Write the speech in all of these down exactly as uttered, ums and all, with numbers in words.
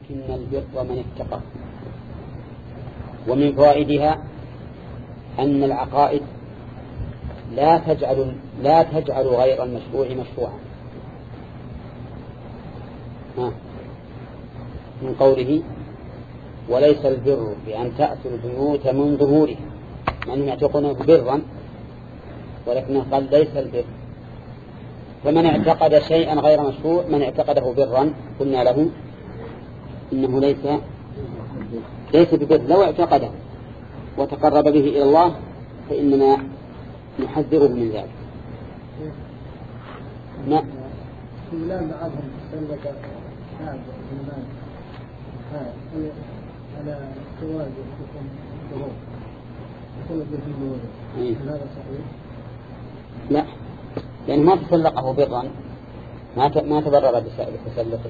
إن البر من اتقى. ومن فوائدها أن العقائد لا تجعل لا تجعل غير المشروع مشروعا. من قوله وليس البر بأن تأتوا البيوت من ظهورها، من يعتقونه برا، ولكنه قال ليس البر. فمن اعتقد شيئا غير مشروع، من اعتقده برا، قلنا له إنه ليس ليس ببر. لو اعتقده وتقرب به إلى الله فإننا نحذره من ذلك. نعم. فلان بعضهم سلك هذا الإيمان هذا على الزواج يكون ظهور يكون بالجنود، هذا صحيح؟ لا، لأن ما تسلقه برا، ما ما تبرر بتسلقه.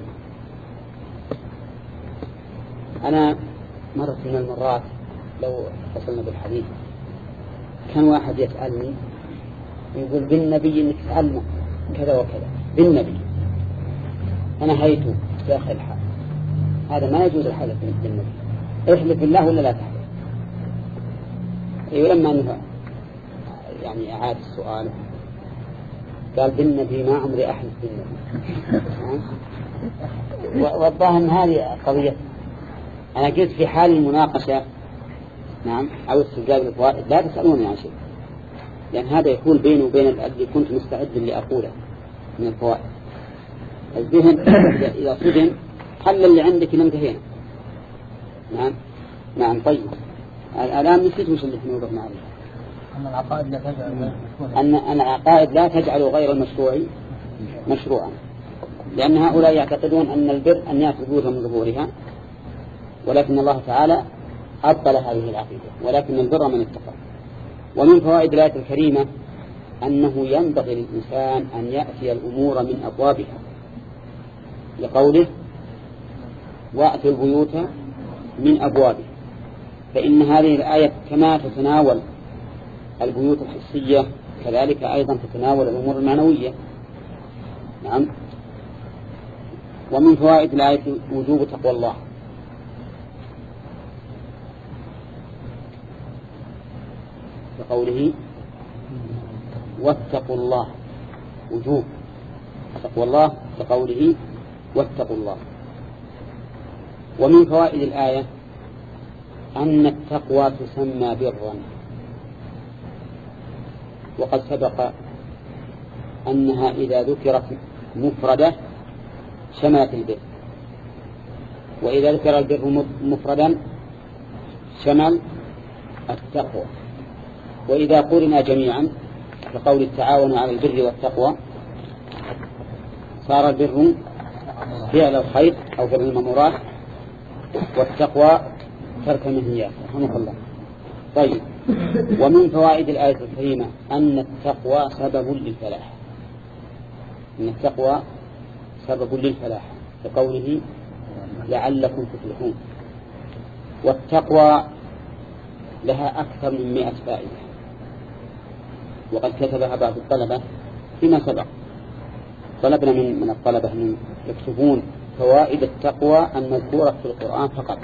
أنا مرة من المرات لو اتصلنا بالحديث كان واحد يسألني يقول بالنبي إنك تسألنا كذا وكذا بالنبي، أنا هيته داخل الحال. هذا ما يجوز الحلف بالنبي. احلف بالله ولا لا تحلف. ولما أنه يعني أعاد السؤال قال بالنبي ما عمري أحلف بالنبي. والظاهر أن هذه قضية. أنا قلت في حال المناقشة نعم أو استجابة الفوائد لا تسألوني عن شيء، لأن هذا يكون بيني وبين الذي كنت مستعد لأقوله من الفوائد. الذهن إذا صدم حل اللي عندك لم تهين. نعم نعم. طيب الآن نسيت وش اللي نوقفنا عليه. أن العقائد لا تجعل أن أن العقائد لا تجعل غير المشروع مشروعا، لأن هؤلاء يعتقدون أن البر أن يأتي البيوت من ظهورها، ولكن الله تعالى أبطل هذه العقيدة، ولكن البر من اتقى. ومن فوائد الآية الكريمة أنه ينبغي للإنسان أن يأتي الأمور من أبوابها، لقوله وأتوا البيوت من أبوابها. فإن هذه الآية كما تتناول البيوت الحسية كذلك أيضا تتناول الأمور المعنوية. نعم. ومن فوائد الآية وجوب تقوى الله، بقوله واتقوا الله، وجوب تقوى الله بقوله واتقوا الله. ومن فوائد الآية أن التقوى تسمى برا، وقد سبق أنها إذا ذكرت مفردة شملت البر، وإذا ذكر البر مفردا شمل التقوى، وإذا قرنا جميعا كقول التعاون على البر والتقوى صار البر فعل الخير أو فعل المأمورات، والتقوى ترك المنهيات. رحمك الله. طيب. ومن فوائد الآية الكريمة أن التقوى سبب للفلاح، أن التقوى سبب للفلاح كقوله لعلكم تفلحون. والتقوى لها أكثر من مئة فائدة، وقد كتبها بعض الطلبة فيما سبق. طلبنا من من الطلبة أن يكتبون فوائد التقوى المذكورة في القرآن فقط،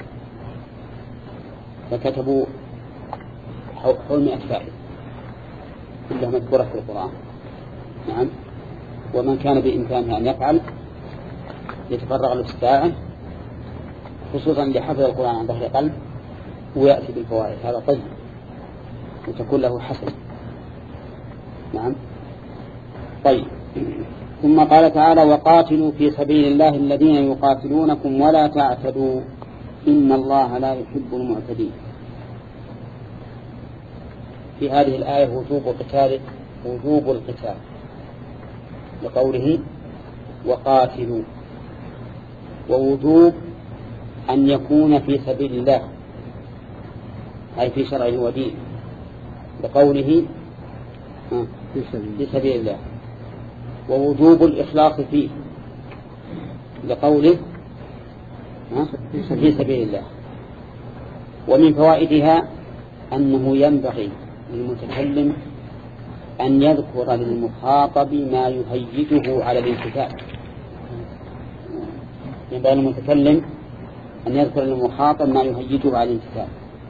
فكتبوا حول مئة فائدة كلها مذكورة في القرآن. نعم. ومن كان بإمكانه أن يفعل يتفرغ للساعة خصوصا لحفظ القرآن عن ظهر قلب ويأتي بالفوائد، هذا طيب وتكون له حسن. نعم. طيب. ثم قال تعالى وقاتلوا في سبيل الله الذين يقاتلونكم ولا تعتدوا إن الله لا يحب المعتدين. في هذه الآية وجوب القتال وجوب القتال لقوله وقاتلوا، ووجوب أن يكون في سبيل الله أي في شرعه ودينه لقوله في سبيل الله، ووجوب الإخلاص فيه لقوله في سبيل الله. ومن فوائدها أنه ينبغي للمتكلم أن يذكر للمخاطب ما يهيجه على الانتفاع. ينبغي للمتكلم أن يذكر المخاطب ما يهيجه على الامتثال.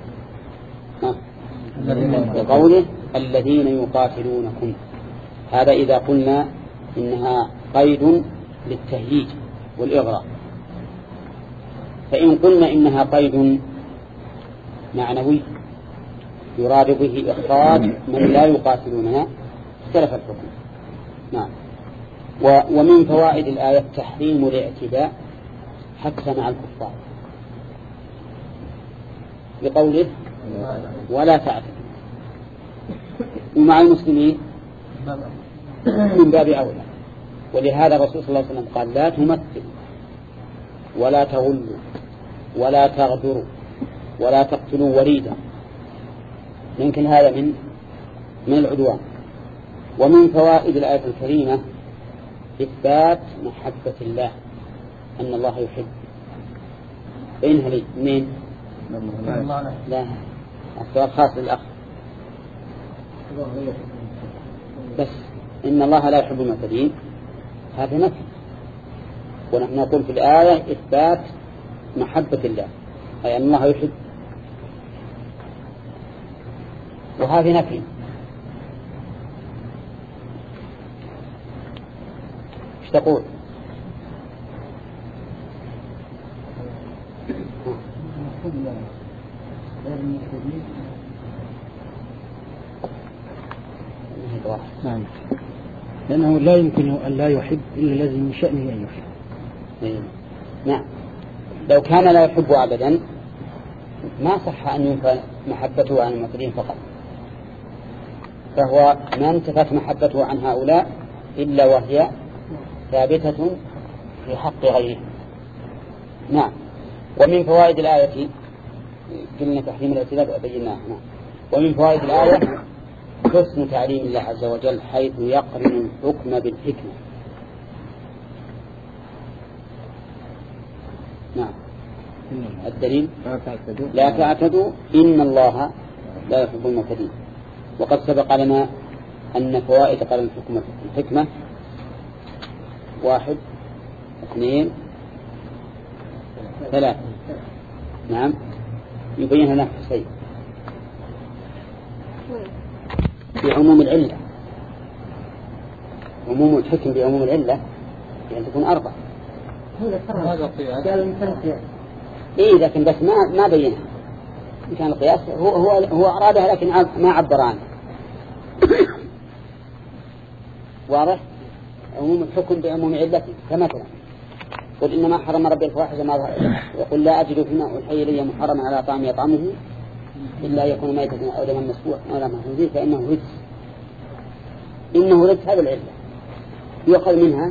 بقوله الذين يقاتلونكم، هذا إذا قلنا إنها قيد للتهييج والإغراء. فإن قلنا إنها قيد معنوي يراد به إخراج من لا يقاتلوننا اختلف الحكم. نعم. ومن فوائد الآية تحريم الاعتداء حتى مع الكفار بقوله ولا تعتدوا، ومع المسلمين من باب أولى. ولهذا الرسول صلى الله عليه وسلم قال لا تمثلوا ولا تغلوا ولا تغدروا ولا تقتلوا وليدا. يمكن هذا من من العدوان. ومن فوائد الآية الكريمة إثبات محبة الله، أن الله يحب. بينها لي مين؟ لا، السؤال خاص للأخ بس. إن الله لا يحب المعتدين هذا نفي، ونحن نقول في الآية إثبات محبة الله، أي أن الله يحب، وهذا نفي. ايش تقول؟ نعم، لأنه لا يمكن أن لا يحب إلا الذي من شأنه أن يحب. نعم، لو كان لا يحب أبدا ما صح أن ينفى محبته عن المعتدين فقط، فهو ما انتفت محبته عن هؤلاء إلا وهي ثابتة في حق غيره. نعم. ومن فوائد الآية قلنا تحريم الاعتداء بيناه. نعم. ومن فوائد الآية حسن تعليم الله عز وجل حيث يقرن الحكم بالحكمة. نعم. الدليل لا تعتدوا إن الله لا يحب المعتدين. وقد سبق لنا أن فوائد قرن الحكم بالحكمة واحد اثنين ثلاثة. نعم، يبين هنا شيء بعموم العلة. عموم الحكم بعموم العلة يعني تكون أربع. هذا قياس. إيه لكن بس ما ما بينها. إن كان القياس هو هو هو أرادها لكن ما عبر عنه. واضح؟ عموم الحكم بعموم علته. كمثلا قل إنما حرم ربي الفواحش ما ظهر، وقل لا أجد فيما أوحي إلي محرما على طعام يطعمه إلا يكون ميتة أو دما مسفوحا أو لحما خنزير فإنه رجس. إنه رجس هذا العلة يؤخذ منها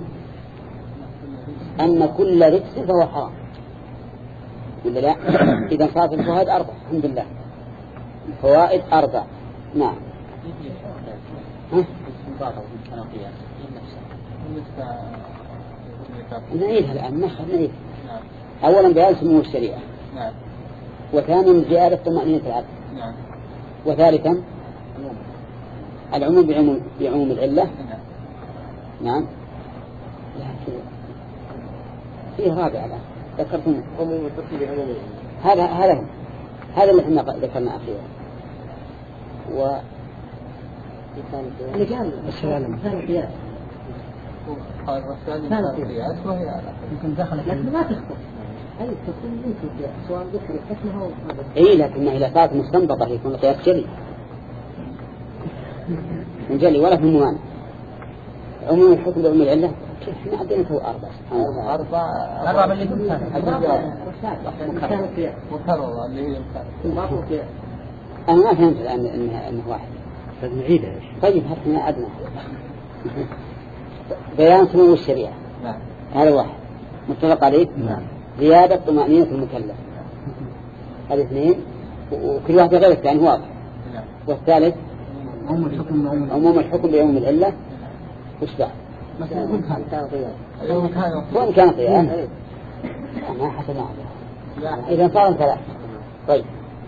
أن كل رجس فهو حرام ولا لا؟ إذا صارت الفوائد أربع. الحمد لله الفوائد أربع. نعم. ها؟ نعيدها الآن نخل نعيدها. أولا بيان سمو الشريعة. نعم. وثانيا زيادة طمأنينة العبد. نعم. وثالثا العموم بعموم بعموم العلة. نعم. فيه رابع الآن ذكرتم عموم الحكم بعموم هذا هذا هذا اللي احنا ذكرنا أخيرا. و اللي كان السلام كان قياس. قال الرسول قياس وهي يمكن دخلت لكن ما تخطر. أي تكون يمكن قياس سواء ذكر حكمه أو إيه لكن إذا كانت مستنبطة يكون قياس جلي من جلي ولا في ممانع. عموم الحكم بعموم العلة احنا عندنا هو أربع. سبحان أربع أربع اللي كنت كان قياس مكرر اللي هي مكرر. أنا ما فهمت الآن إنه إنه واحد. فنعيدها. طيب هاتنا عدنا. بيان سمو الشريعة. نعم. هذا واحد متفق عليه. نعم. زيادة طمأنينة المكلف. هذا اثنين وكل واحد غير الثاني واضح. نعم. والثالث عموم الحكم عموم الحكم بعموم العلة. وش بعد؟ مثلا وين كان قياس؟ وين كان قياس؟ ما حسب هذا. إذا صار ثلاث. طيب.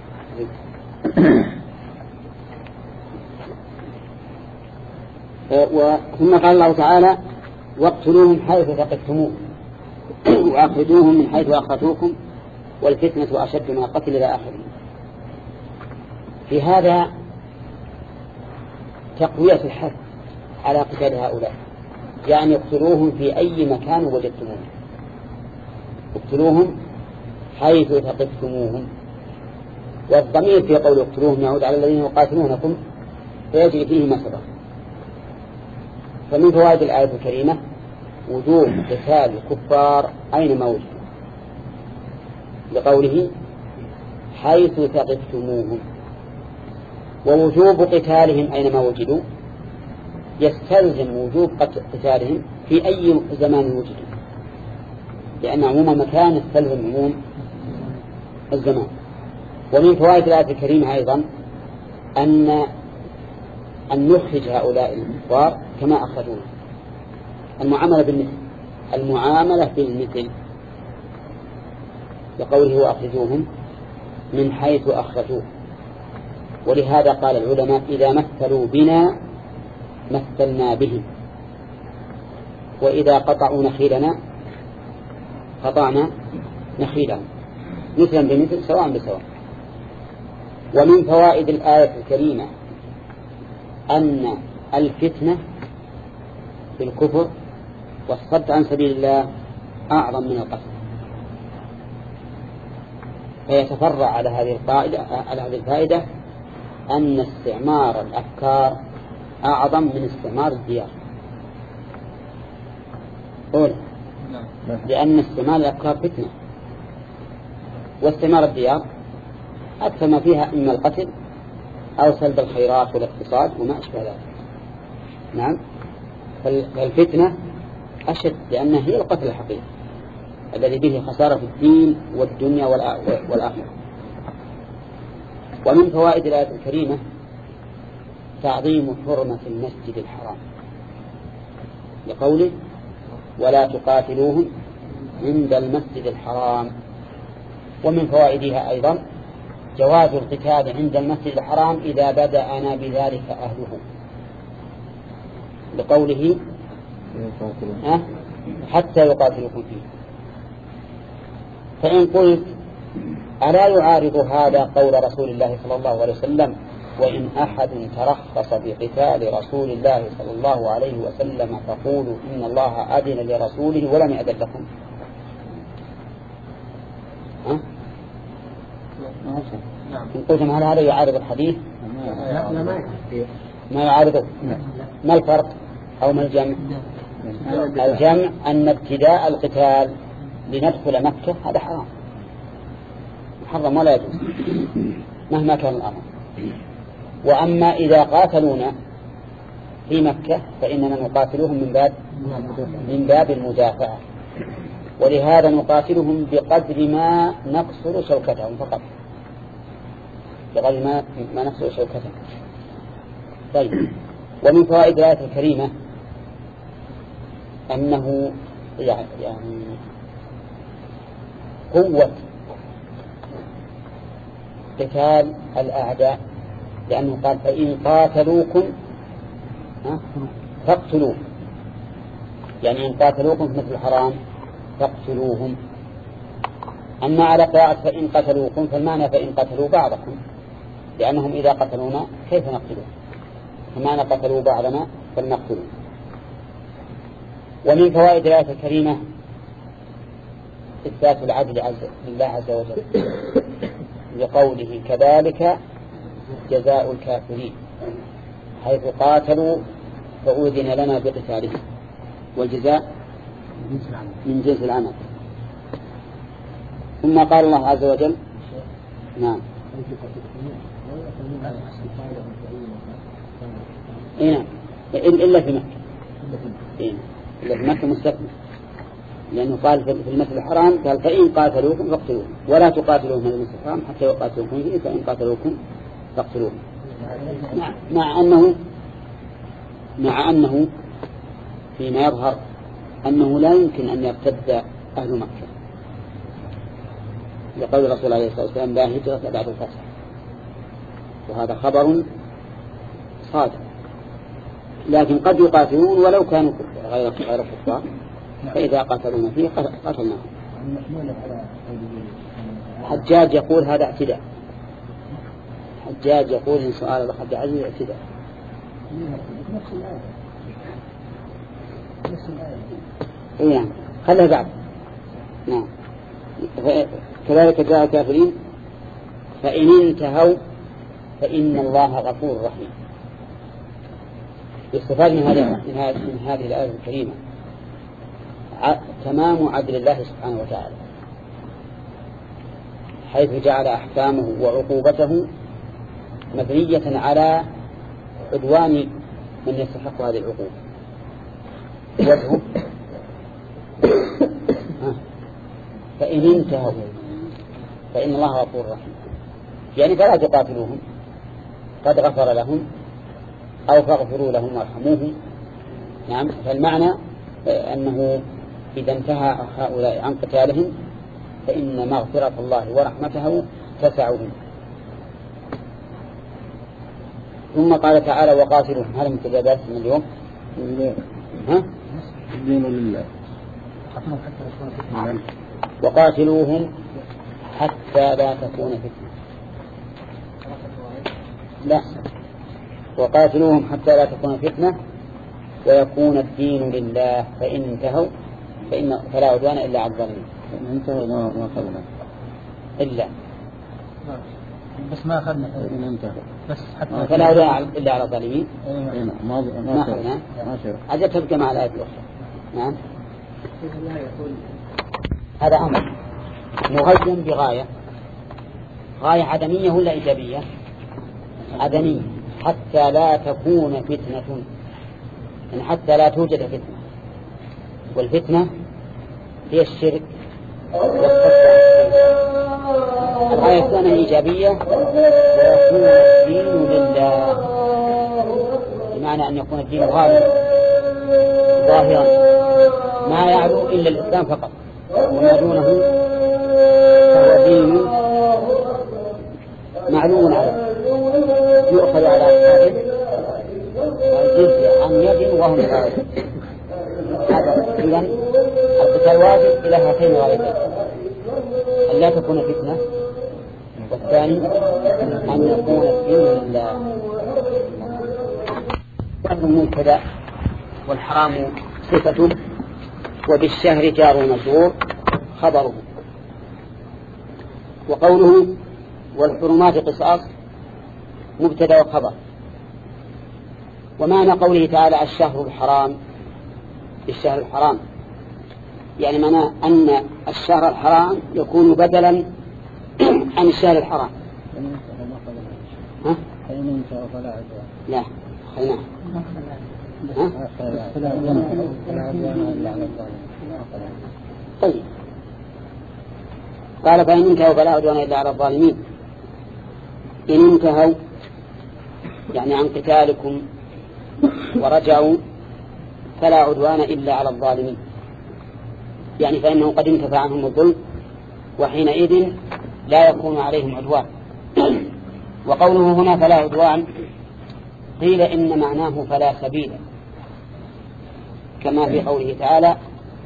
ثم قال الله تعالى واقتلوهم حيث ثقفتموهم وأخرجوهم من حيث أخرجوكم والفتنة أشد من القتل إلى آخره. في هذا تقوية الحث على قتال هؤلاء، يعني يقتلوهم في أي مكان وجدتموهم، اقتلوهم حيث ثقفتموهم. والضمير في قول اقتلوهم يعود على الذين يقاتلونكم فيجري فيه ما سبق. فمن فوائد الآية الكريمة وجوب قتال الكفار أينما وجدوا، لقوله حيث ثقفتموهم. ووجوب قتالهم أينما وجدوا يستلزم وجوب قتالهم في أي زمان وجدوا، لأن عموم المكان يستلزم عموم الزمان. ومن فوائد الآية الكريمة أيضا أن أن نخرج هؤلاء الكفار كما أخرجونا، المعاملة بالمثل، المعاملة بالمثل، لقوله وأخرجوهم من حيث أخرجوه. ولهذا قال العلماء إذا مثلوا بنا مثلنا بهم، وإذا قطعوا نخيلنا قطعنا نخيلهم، مثلا بمثل سواء بسواء. ومن فوائد الآية الكريمة أن الفتنة في الكفر والصد عن سبيل الله أعظم من القتل، فيتفرع على هذه القاعدة على هذه الفائدة أن استعمار الأفكار أعظم من استعمار الديار. أولا لأن استعمار الأفكار فتنة، واستعمار الديار أكثر ما فيها إما القتل أو سلب الخيرات والاقتصاد وما أشبه ذلك. نعم، فالفتنة أشد لأنها هي القتل الحقيقي الذي به خسارة في الدين والدنيا والآخرة. ومن فوائد الآية الكريمة تعظيم حرمة المسجد الحرام، لقوله ولا تقاتلوهم عند المسجد الحرام. ومن فوائدها أيضا جواز القتال عند المسجد الحرام إذا بدأنا بذلك أهله، لقوله أه؟ حتى يقاتلوكم فيه. فإن قلت ألا يعارض هذا قول رسول الله صلى الله عليه وسلم وإن أحد ترخص بقتال رسول الله صلى الله عليه وسلم فقولوا إن الله أذن لرسوله ولم يأذن لكم؟ ها؟ إن قلتم هل هذا يعارض الحديث؟ ما يعارضه. ما الفرق أو ما الجمع؟ الجمع أن ابتداء القتال لندخل مكة هذا حرام محرم ولا يجوز مهما كان الأمر. وأما إذا قاتلونا في مكة فإننا نقاتلهم من باب من باب المدافعة، ولهذا نقاتلهم بقدر ما نقصر شوكتهم فقط، بقدر ما ما نقصر شوكتهم. طيب، ومن فوائد الآية الكريمة أنه يعني قوة قتال الأعداء، لأنه قال فإن قاتلوكم فاقتلوهم، يعني إن قاتلوكم في مثل الحرام فاقتلوهم. أما على قراءة فإن قتلوكم فالمعنى فإن قتلوا بعضكم، لأنهم إذا قتلونا كيف نقتلون؟ فمعنى قتلوا بعضنا فلنقتلون. ومن فوائد الآية الكريمة إثبات العدل لله عز وجل، لقوله كذلك جزاء الكافرين، حيث قاتلوا فأذن لنا بقتالهم، والجزاء من جنس العمل. ثم قال الله عز وجل نعم إيه إلا في مكة، إيه إلا في مكة مستثنى، لأنه قال في المسجد الحرام قال فإن قاتلوكم فاقتلوهم ولا تقاتلوهم في المسجد الحرام حتى يقاتلوكم فيه فإن قاتلوكم فاقتلوهم. مع, مع أنه مع أنه فيما يظهر أنه لا يمكن أن يرتد أهل مكة، لقول الرسول عليه الصلاة والسلام لا هجرة بعد الفتح، وهذا خبر صادق. لكن قد يقاتلون ولو كانوا غير غير كفار، فإذا قاتلون فيه قتلناهم. حجاج يقول هذا اعتداء. حجاج يقول إن سؤال الله عبد العزيز اعتداء. إيه نعم خلها بعد. نعم كذلك جاء الكافرين فإن انتهوا فإن الله غفور رحيم. يستفاد من هذا من هذه الآية الكريمة تمام عدل الله سبحانه وتعالى، حيث جعل أحكامه وعقوبته مبنية على عدوان من يستحق هذه العقوبة. وجهه فإن انتهوا فإن الله غفور رحيم، يعني فلا تقاتلوهم قد غفر لهم أو فاغفروا لهم وارحموهم. نعم فالمعنى أنه إذا انتهى هؤلاء عن قتالهم فإن مغفرة الله ورحمته تسعهم. ثم قال تعالى وقاتلوهم. هذا من تجابات من اليوم ها؟ الدين لله. وقاتلوهم حتى لا تكون فتنة. لا وقاتلوهم حتى لا تكون فتنة ويكون الدين لله فإن انتهوا فإن فلا عدوان إلا على الظالمين. فإن انتهوا ما ما أخذنا إلا بس ما أخذنا فإن انتهوا بس حتى فلا عدوان إلا على الظالمين. ما ما أخذنا أجل تبقى مع الآية الأخرى. نعم هذا أمر مغيم بغاية. غاية عدمية ولا إيجابية؟ عدمية حتى لا تكون فتنة، يعني حتى لا توجد فتنة. والفتنة هي الشرك والصد. الغاية الثانية إيجابية ويكون الدين لله، بمعنى أن يكون الدين غالبا ظاهرا ما يعلو إلا الإسلام فقط، وما دونه فهو دين معلوم عليه يؤخذ على أصحابه والجزية عن يد وهم صاغرون. هذا إذن القتال واجب إلى هاتين الغايتين: أن لا تكون فتنة، والثاني أن يكون الدين لله. المبتدأ والحرام صفة وبالشهر جار ومجرور خبره. وقوله والحرمات قصاص مبتدأ وخبر. ومعنى قوله تعالى الشهر الحرام بالشهر الحرام يعني معناه أن الشهر الحرام يكون بدلا عن الشهر الحرام. ها؟ لا خلنا طيب. قال فإن انتهوا فلا عدوان إلا على الظالمين. إن انتهوا يعني عن قتالكم ورجعوا فلا عدوان إلا على الظالمين، يعني فإنه قد انتفى عنهم الظلم وحينئذ لا يكون عليهم عدوان. وقوله هنا فلا عدوان قيل إن معناه فلا سبيل، كما في قوله تعالى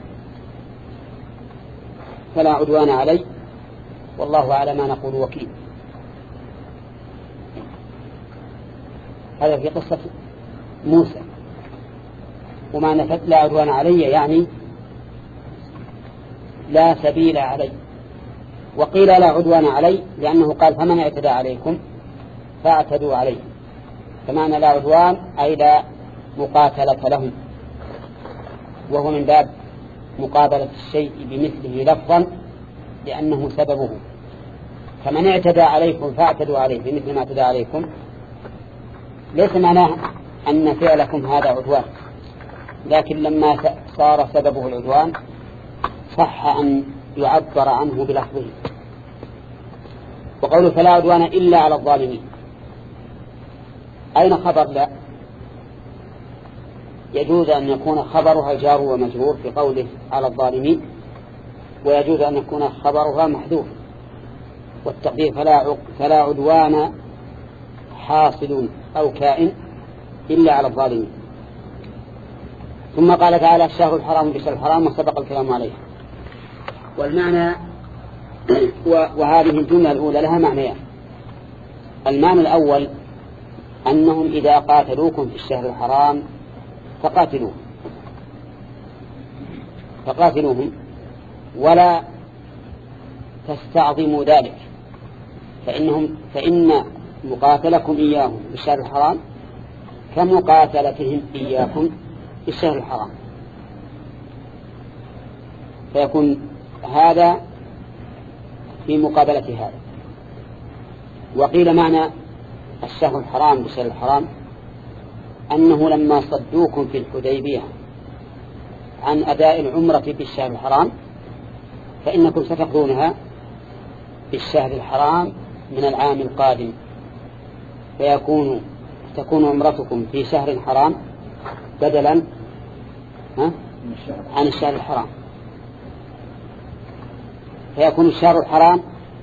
فلا عدوان علي والله على ما نقول وكيل. هذا في قصة موسى. ومعنى لا عدوان علي يعني لا سبيل علي. وقيل لا عدوان علي لأنه قال فمن اعتدى عليكم فاعتدوا عليه، فمعنى لا عدوان أي لا مقاتلة لهم، وهو من باب مقابلة الشيء بمثله لفظا لأنه سببه. فمن اعتدى عليكم فاعتدوا عليه بمثل ما اعتدى عليكم ليس معناه أن فعلكم هذا عدوان، لكن لما صار سببه العدوان صح أن يعبر عنه بلفظه. وقوله فلا عدوان إلا على الظالمين أين خبر لا؟ يجوز أن يكون خبرها جار ومجرور في قوله على الظالمين، ويجوز أن يكون خبرها محذوف، والتقدير فلا, فلا عدوان حاصل أو كائن إلا على الظالمين. ثم قال تعالى الشهر الحرام بالشهر الحرام وسبق الكلام عليه. والمعنى وهذه الجملة الأولى لها معنيان. المعنى الأول أنهم إذا قاتلوكم في الشهر الحرام فقاتلوهم فقاتلوهم ولا تستعظموا ذلك، فإنهم فإن مقاتلكم إياهم في الشهر الحرام كمقاتلتهم إياكم في الشهر الحرام، فيكون هذا في مقابلة هذا. وقيل معنى الشهر الحرام بالشهر الحرام أنه لما صدوكم في الحديبية عن أداء العمرة في الشهر الحرام فإنكم ستقضونها في الشهر الحرام من العام القادم، فيكون تكون عمرتكم في شهر حرام بدلا ها عن الشهر الحرام، فيكون الشهر الحرام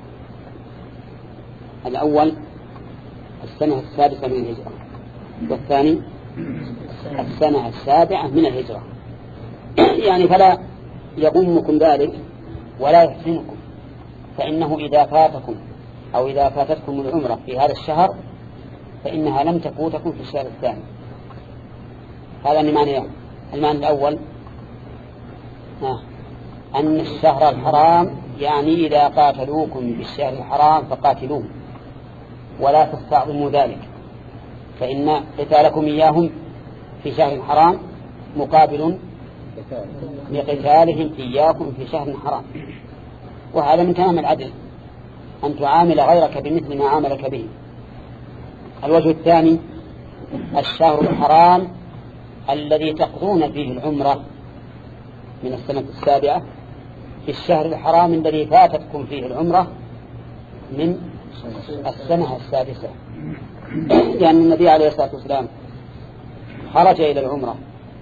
الأول السنة السادسة من الهجرة، والثاني السنة السابعة من الهجرة. يعني فلا يغمكم ذلك ولا يحزنكم، فإنه إذا فاتكم أو إذا فاتتكم العمرة في هذا الشهر فإنها لم تفوتكم في الشهر الثاني. هذا المعنى. المعنى الأول آه. أن الشهر الحرام يعني إذا قاتلوكم بالشهر الحرام فقاتلوهم ولا تستعظموا ذلك، فإن قتالكم إياهم في شهر حرام مقابل لقتالهم إياكم في شهر حرام، وهذا من تمام العدل أن تعامل غيرك بمثل ما عاملك به. الوجه الثاني الشهر الحرام الذي تقضون فيه العمرة من السنة السابعة في الشهر الحرام الذي فاتتكم فيه العمرة من السنة السادسة، لأن النبي عليه الصلاة والسلام خرج إلى العمرة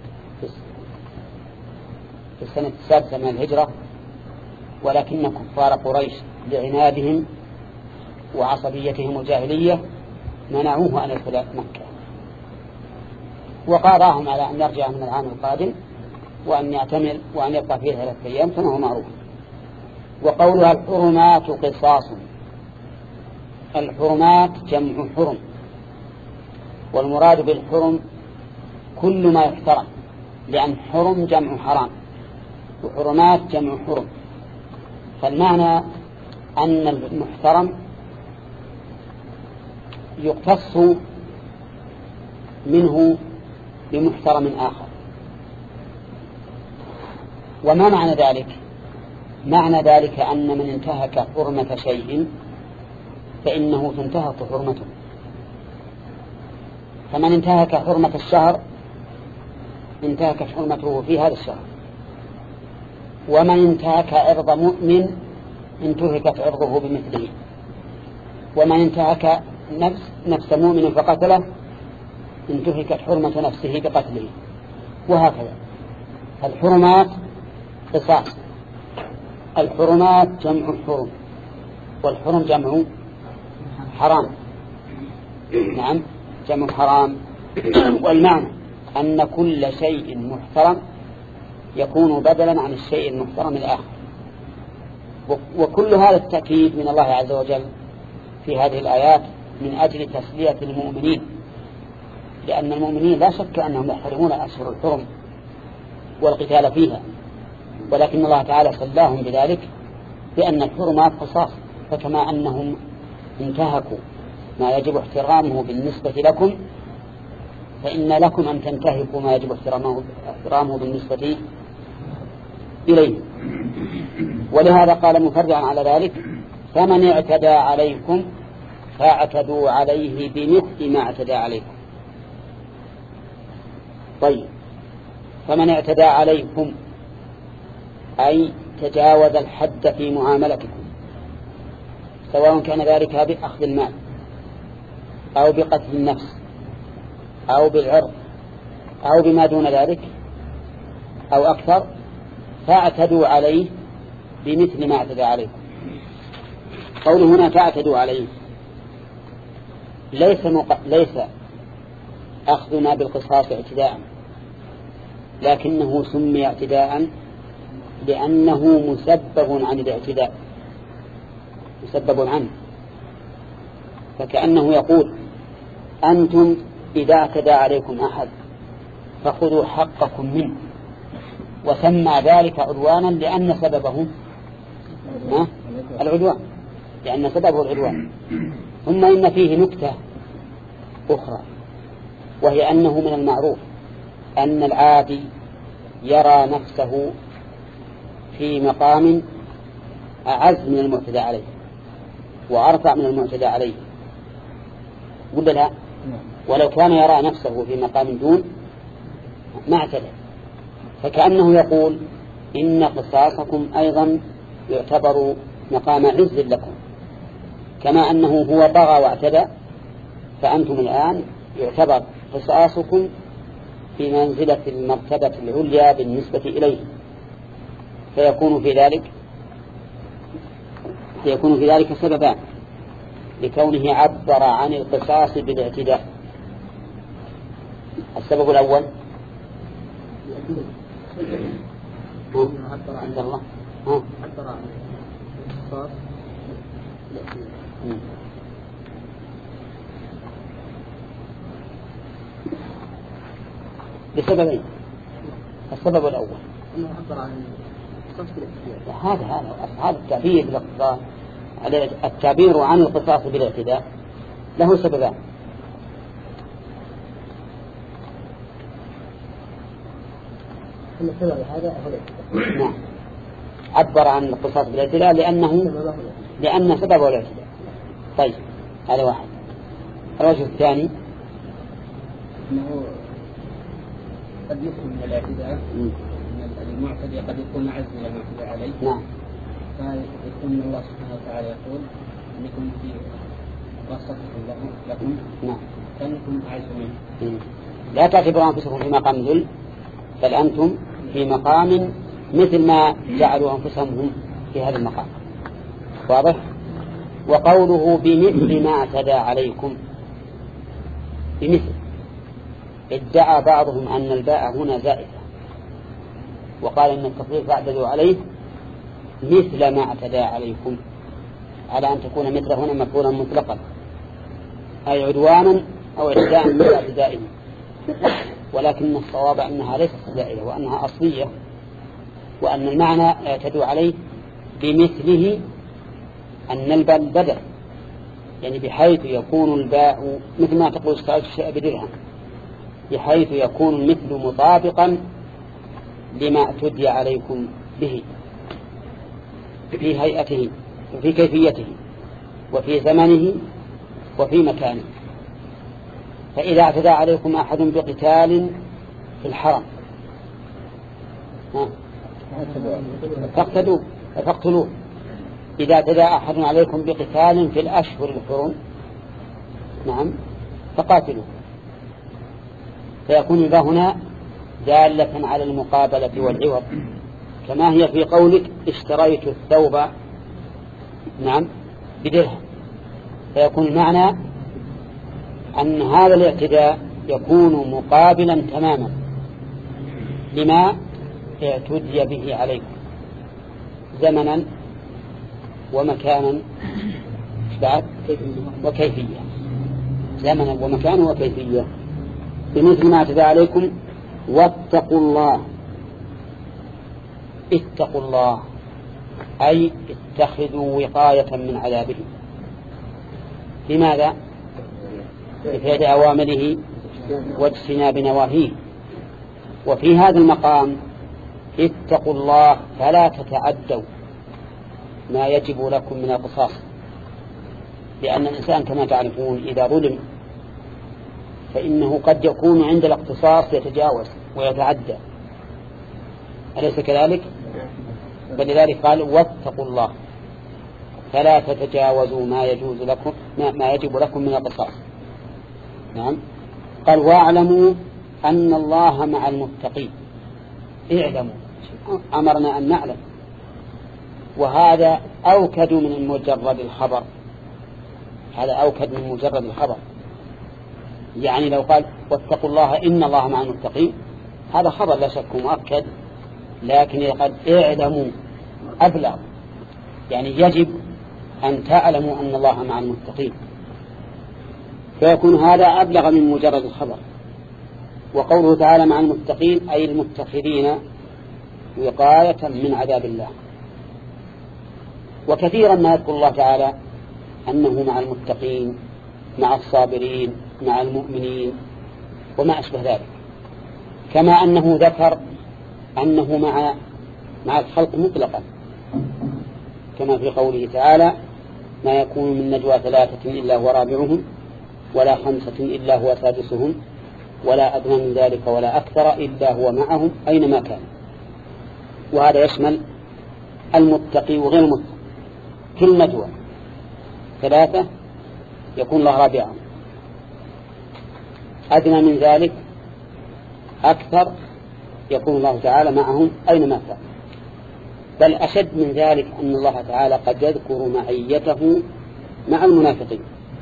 في السنة السادسة من الهجرة، ولكن كفار قريش لعنادهم وعصبيتهم الجاهلية منعوه أن يدخل مكة، وقاضاهم على أن يرجع من العام القادم وأن يعتمر وأن يبقى فيه ثلاثة أيام كما هو معروف. وقولها الحرمات قصاص، الحرمات جمع حرم، والمراد بالحرم كل ما يحترم، لأن حرم جمع حرام وحرمات جمع حرم، فالمعنى أن المحترم يقتص منه بمحترم آخر. وما معنى ذلك؟ معنى ذلك أن من انتهك حرمة شيء فإنه تنتهك حرمته، فمن انتهك حرمة الشهر انتهك حرمته في هذا الشهر، ومن انتهك عرض مؤمن انتهكت عرضه بمثله، ومن انتهك نفس, نفس مؤمن فقتله انتهكت حرمة نفسه بقتله، وهكذا. الحرمات قصاص، الحرمات جمع حرم، والحرم جمع حرام، نعم جمع حرام. والمعنى أن كل شيء محترم يكون بدلا عن الشيء المحترم الآخر. وكل هذا التأكيد من الله عز وجل في هذه الآيات من أجل تسلية المؤمنين، لأن المؤمنين لا شك أنهم يحترمون أشهر الحرم والقتال فيها، ولكن الله تعالى سلاهم بذلك بأن الحرمات قصاص، فكما أنهم انتهكوا ما يجب احترامه بالنسبة لكم فإن لكم أن تنتهكوا ما يجب احترامه بالنسبة إليه. ولهذا قال مفرعا على ذلك فمن اعتدى عليكم فاعتدوا عليه بمثل ما اعتدى عليكم. طيب، فمن اعتدى عليكم أي تجاوز الحد في معاملتكم، سواء كان ذلك بأخذ المال أو بقتل النفس أو بالعرض أو بما دون ذلك أو أكثر، فاعتدوا عليه بمثل ما اعتدى عليكم. قوله هنا فاعتدوا عليه ليس, مق... ليس أخذنا بالقصاص اعتداء، لكنه سمي اعتداء لأنه مسبب عن الاعتداء، مسبب عنه، فكأنه يقول أنتم إذا اعتدى عليكم أحد فخذوا حقكم منه، وسمى ذلك عدوانا لأن سببه العدوان، لأن سببه العدوان. ثم إن فيه نكتة أخرى، وهي أنه من المعروف أن العادي يرى نفسه في مقام أعز من المعتدى عليه وأرفع من المعتدى عليه، ولا لا؟ ولو كان يرى نفسه في مقام دون ما اعتدى، فكأنه يقول إن قصاصكم أيضا يعتبر مقام عز لكم، كما أنه هو طغى واعتدى، فأنتم الآن يعتبر قصاصكم في منزلة المرتبة العليا بالنسبة إليه، فيكون في ذلك فيكون في ذلك سببان لكونه عبر عن القصاص بالاعتداء. السبب الأول عند الله عبر عن القصاص لسببين. السبب الأول أنه عبر عن القصاص بالاعتداء، هذا هذا هذا التعبير بالاقتصاد، التعبير عن القصاص بالاعتداء له سببان. السبب هذا هو الاعتداء. نعم، عبر عن القصاص بالاعتداء لأنه لأن سببه الاعتداء. طيب، هذا واحد. الوجه الثاني أنه قد يكون من الاعتداء المعتدي قد يكون أعز من المعتدى عليه. نعم. فيكون الله سبحانه وتعالى يقول أنكم في وسطكم لكم نعم كأنكم أعز منه. لا تعتبروا أنفسكم في مقام ذل، بل أنتم في مقام مثل ما جعلوا أنفسهم هم في هذا المقام. واضح؟ وقوله بمثل ما اعتدى عليكم، بمثل، ادعى بعضهم أن الباء هنا زائدة، وقال إن التخفيف اعتدوا عليه مثل ما اعتدى عليكم، على أن تكون مثل هنا مفعولا مطلقا، أي عدوانا أو اعتداء من اعتدائه، ولكن الصواب أنها ليست زائدة وأنها أصلية، وأن المعنى اعتدوا عليه بمثله، أن الباء بدل، يعني بحيث يكون الباء مثل ما تقول اشتريت الشيء بدرهم، بحيث يكون المثل مطابقا لما اعتدي عليكم به في هيئته وفي كيفيته وفي زمنه وفي مكانه. فإذا اعتدى عليكم أحد بقتال في الحرم فاقتدوا فاقتلوه، إذا اعتدى أحد عليكم بقتال في الأشهر الحرم نعم فقاتلوا، فيكون ذا هنا دالة على المقابلة والعوض، كما هي في قولك اشتريت الثوب نعم بدرهم، فيكون المعنى أن هذا الاعتداء يكون مقابلا تماما لما اعتدي به عليكم زمنا ومكانا بعد وكيفية، زمنا ومكانا وكيفية، بمثل ما اعتدى عليكم. واتقوا الله، اتقوا الله أي اتخذوا وقاية من عذابه. لماذا؟ بفعل أوامره واجتناب نواهيه. وفي هذا المقام اتقوا الله فلا تتعدوا ما يجب لكم من القصاص، لأن الإنسان كما تعرفون إذا ظلم فإنه قد يكون عند الاقتصاص يتجاوز ويتعدى، أليس كذلك؟ فلذلك قال واتقوا الله فلا تتجاوزوا ما يجوز لكم ما يجب لكم من القصاص. نعم. قال واعلموا أن الله مع المتقين. اعلموا، أمرنا أن نعلم، وهذا أوكد من مجرد الخبر، هذا أوكد من مجرد الخبر. يعني لو قال واتقوا الله إن الله مع المتقين هذا خبر لا شك مؤكد، لكن قد اعلموا أبلغ، يعني يجب أن تعلموا أن الله مع المتقين، فيكون هذا أبلغ من مجرد الخبر. وقوله تعالى مع المتقين أي المتخذين وقاية من عذاب الله. وكثيرا ما يذكر الله تعالى أنه مع المتقين، مع الصابرين، مع المؤمنين وما أشبه ذلك، كما أنه ذكر أنه مع مع الخلق مطلقا، كما في قوله تعالى ما يكون من نجوى ثلاثة إلا هو رابعهم ولا خمسة إلا هو سادسهم ولا أدنى من ذلك ولا أكثر إلا هو معهم أينما كان. وهذا يشمل المتقي وغير المتقي. في النجوى ثلاثة يكون الله رابعهم، أدنى من ذلك أكثر يكون الله تعالى معهم أينما كان. بل أشد من ذلك أن الله تعالى قد يذكر معيته مع المنافقين،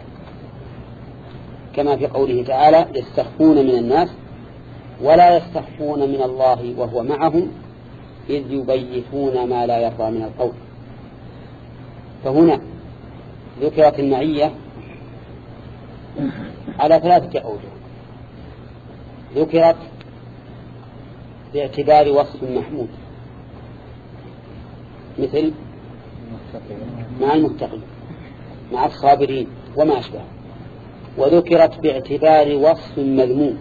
كما في قوله تعالى يستخفون من الناس ولا يستخفون من الله وهو معهم إذ يبيتون ما لا يرضى من القول. فهنا ذكرت المعية على ثلاثة أوجه. ذكرت باعتبار وصف محمود مثل مع المتقين، مع الصابرين وما أشبه. وذكرت باعتبار وصف مذموم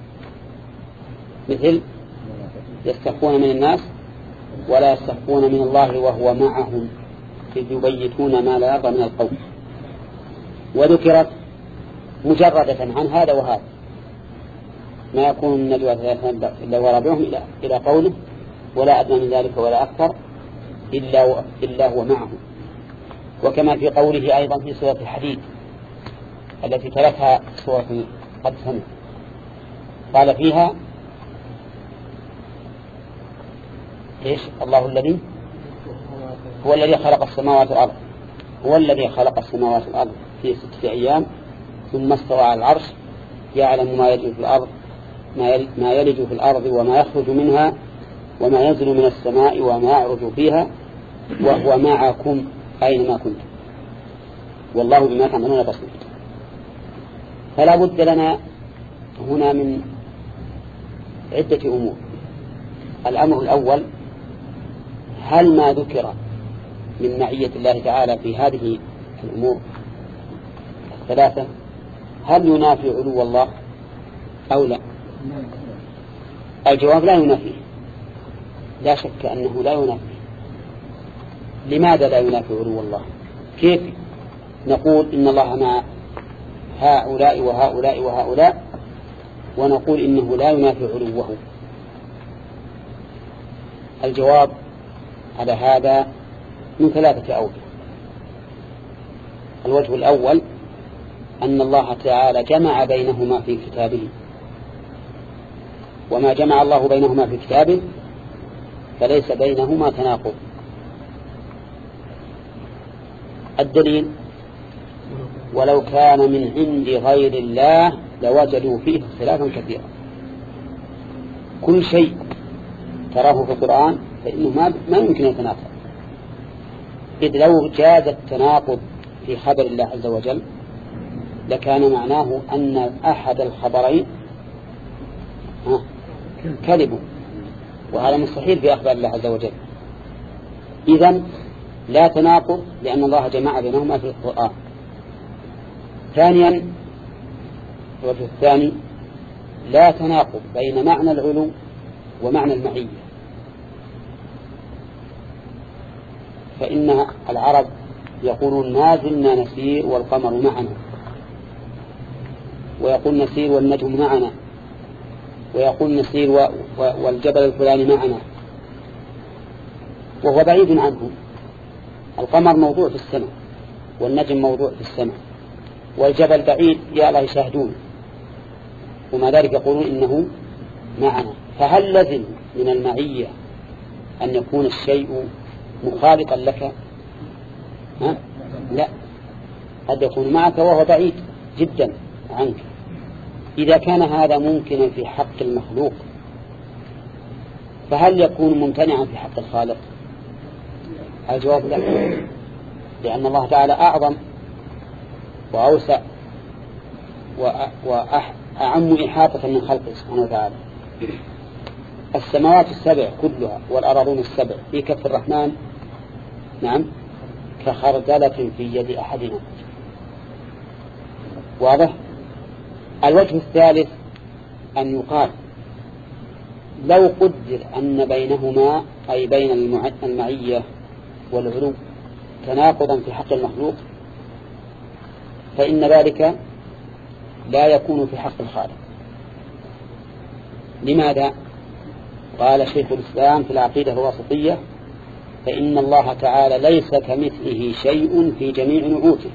مثل يستخفون من الناس ولا يستخفون من الله وهو معهم إذ يبيتون ما لا يرضى من القول. وذكرت مجردة عن هذا وهذا ما يكون من نجوى ثلاثة إلا ورابعهم إلى قوله ولا أدنى من ذلك ولا أكثر إلا, إلا هو معهم. وكما في قوله أيضا في سورة الحديد التي تركها سورة قد سمع قال فيها إيش الله الذي هو الذي خلق السماوات والأرض هو الذي خلق السماوات والأرض في ستة أيام ثم استوى على العرش يعلم ما يلج في الأرض ما يلج في الأرض وما يخرج منها وما ينزل من السماء وما يعرج فيها وهو معكم أينما كنتم والله بما تعملون بصير. فلا بد لنا هنا من عدة أمور. الأمر الأول هل ما ذكر من معية الله تعالى في هذه الأمور الثلاثة هل ينافي علو الله أو لا؟ الجواب لا ينافيه، لا شك أنه لا ينافيه. لماذا لا ينافي علو الله؟ كيف نقول إن الله مع هؤلاء وهؤلاء وهؤلاء ونقول إنه لا ينافي علوه؟ الجواب على هذا من ثلاثة أوجه. الوجه الأول أن الله تعالى جمع بينهما في كتابه، وما جمع الله بينهما في كتابه فليس بينهما تناقض. الدليل ولو كان من عند غير الله لوجدوا فيه اختلافا كثيرا. كل شيء تراه في القرآن فإنه ما ما يمكن يتناقض، إذ لو جاز التناقض في خبر الله عز وجل لكان معناه أن أحد الخبرين كذب، وهذا مستحيل في أخبار الله عز وجل. إذن لا تناقض لأن الله جمع بينهما في القرآن. ثانيا الوجه الثاني لا تناقض بين معنى العلو ومعنى المعية، فإن العرب يقولون ما زلنا نسير والقمر معنا، ويقول نسير والنجم معنا، ويقول نسير و... و... والجبل الفلاني معنا، وهو بعيد عنه. القمر موضوع في السماء والنجم موضوع في السماء والجبل بعيد يا الله يشاهدون، وما ذلك يقولون إنه معنا. فهل لزم من المعية أن يكون الشيء مخالطا لك؟ ها؟ لا، قد يكون معك وهو بعيد جدا عنك. إذا كان هذا ممكنا في حق المخلوق فهل يكون ممتنعا في حق الخالق؟ الجواب لا. لأن الله تعالى أعظم وأوسع وأعم إحاطة من خلقه سبحانه وتعالى. السماوات السبع كلها والأراضون السبع في كف الرحمن نعم كخردلة في يد أحدنا. واضح؟ الوجه الثالث أن يقال لو قدر أن بينهما أي بين المعية والعلو تناقضا في حق المخلوق فإن ذلك لا يكون في حق الخالق. لماذا؟ قال شيخ الإسلام في العقيدة الواسطية فإن الله تعالى ليس كمثله شيء في جميع نعوته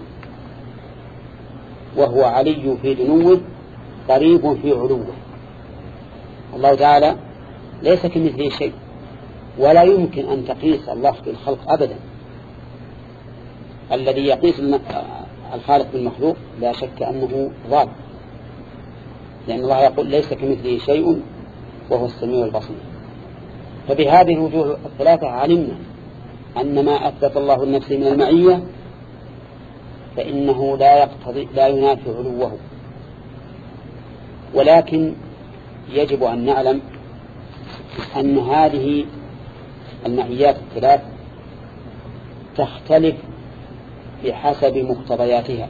وهو علي في دنوه قريب في علوه. الله تعالى ليس كمثله شيء ولا يمكن أن تقيس الله في الخلق أبدا. الذي يقيس الخالق بالمخلوق لا شك أنه ضال، لأن الله يقول ليس كمثله شيء وهو السميع البصير. فبهذه الوجوه الثلاثة علمنا أن ما أثبت الله النفس من المعية فإنه لا يقتضي لا ينافي علوه، ولكن يجب أن نعلم أن هذه المعيات الثلاث تختلف بحسب مقتضياتها.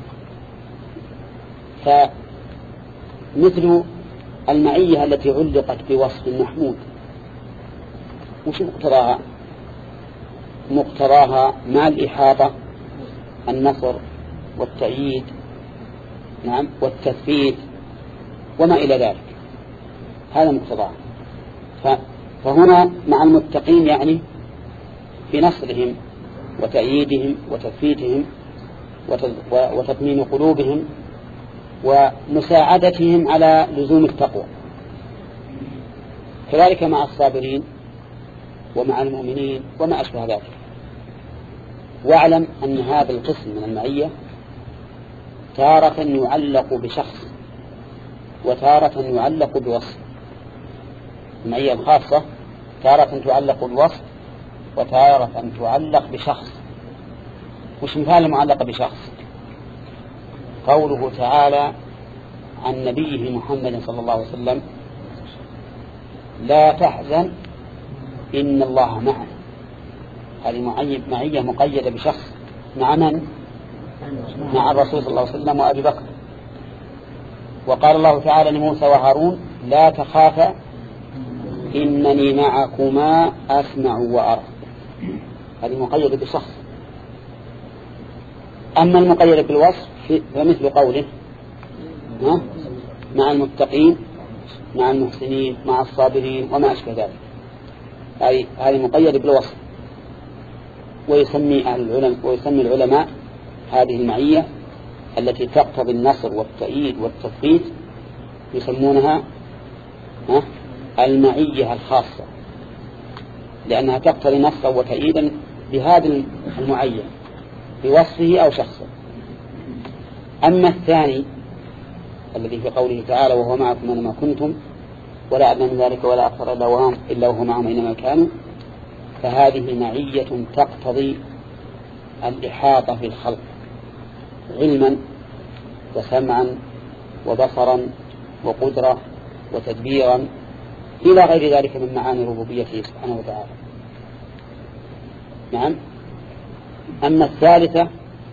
فمثل المعية التي علقت بوصف محمود وش مقتضاها؟ مقتضاها مع الإحاطة النصر والتأييد نعم والتثبيت وما إلى ذلك، هذا مقتضاها. فهنا مع المتقين يعني في نصرهم وتأييدهم وتثبيتهم وتطمين قلوبهم ومساعدتهم على لزوم التقوى. كذلك مع الصابرين ومع المؤمنين وما أشبه ذلك. واعلم أن هذا القسم من المعية تارة يعلق بشخص وتارة يعلق بوصف. المعية الخاصة تارة تعلق بوصف وتارة تعلق بشخص. وش مثال المعلقة بشخص؟ قوله تعالى عن نبيه محمد صلى الله عليه وسلم لا تحزن إن الله معنا. هذه معية مقيدة بشخص. مع من؟ مع الرسول صلى الله عليه وسلم وأبي بكر. وقال الله تعالى لموسى وهارون لا تخافا إنني معكما أسمع وأرى. هذه مقيدة بشخص. أما المقيدة بالوصف فمثل قوله مع المتقين مع المحسنين مع الصابرين وما أشبه ذلك. هذه مقيدة بالوصف. ويسمي أهل العلماء ويسمي العلماء هذه المعية التي تقتضي النصر والتأييد والتثبيت يسمونها المعية الخاصة، لأنها تقتضي نصرا وتأييدا بهذا المعين بوصفه أو شخصه. أما الثاني الذي في قوله تعالى وهو معكم أينما كنتم ولا أدنى من ذلك ولا أكثر إلا وهو معهم أينما كانوا، فهذه معية تقتضي الإحاطة في الخلق علما وسمعا وبصرا وقدرة وتدبيرا إلى غير ذلك من معاني ربوبيته سبحانه وتعالى. نعم. أما الثالثة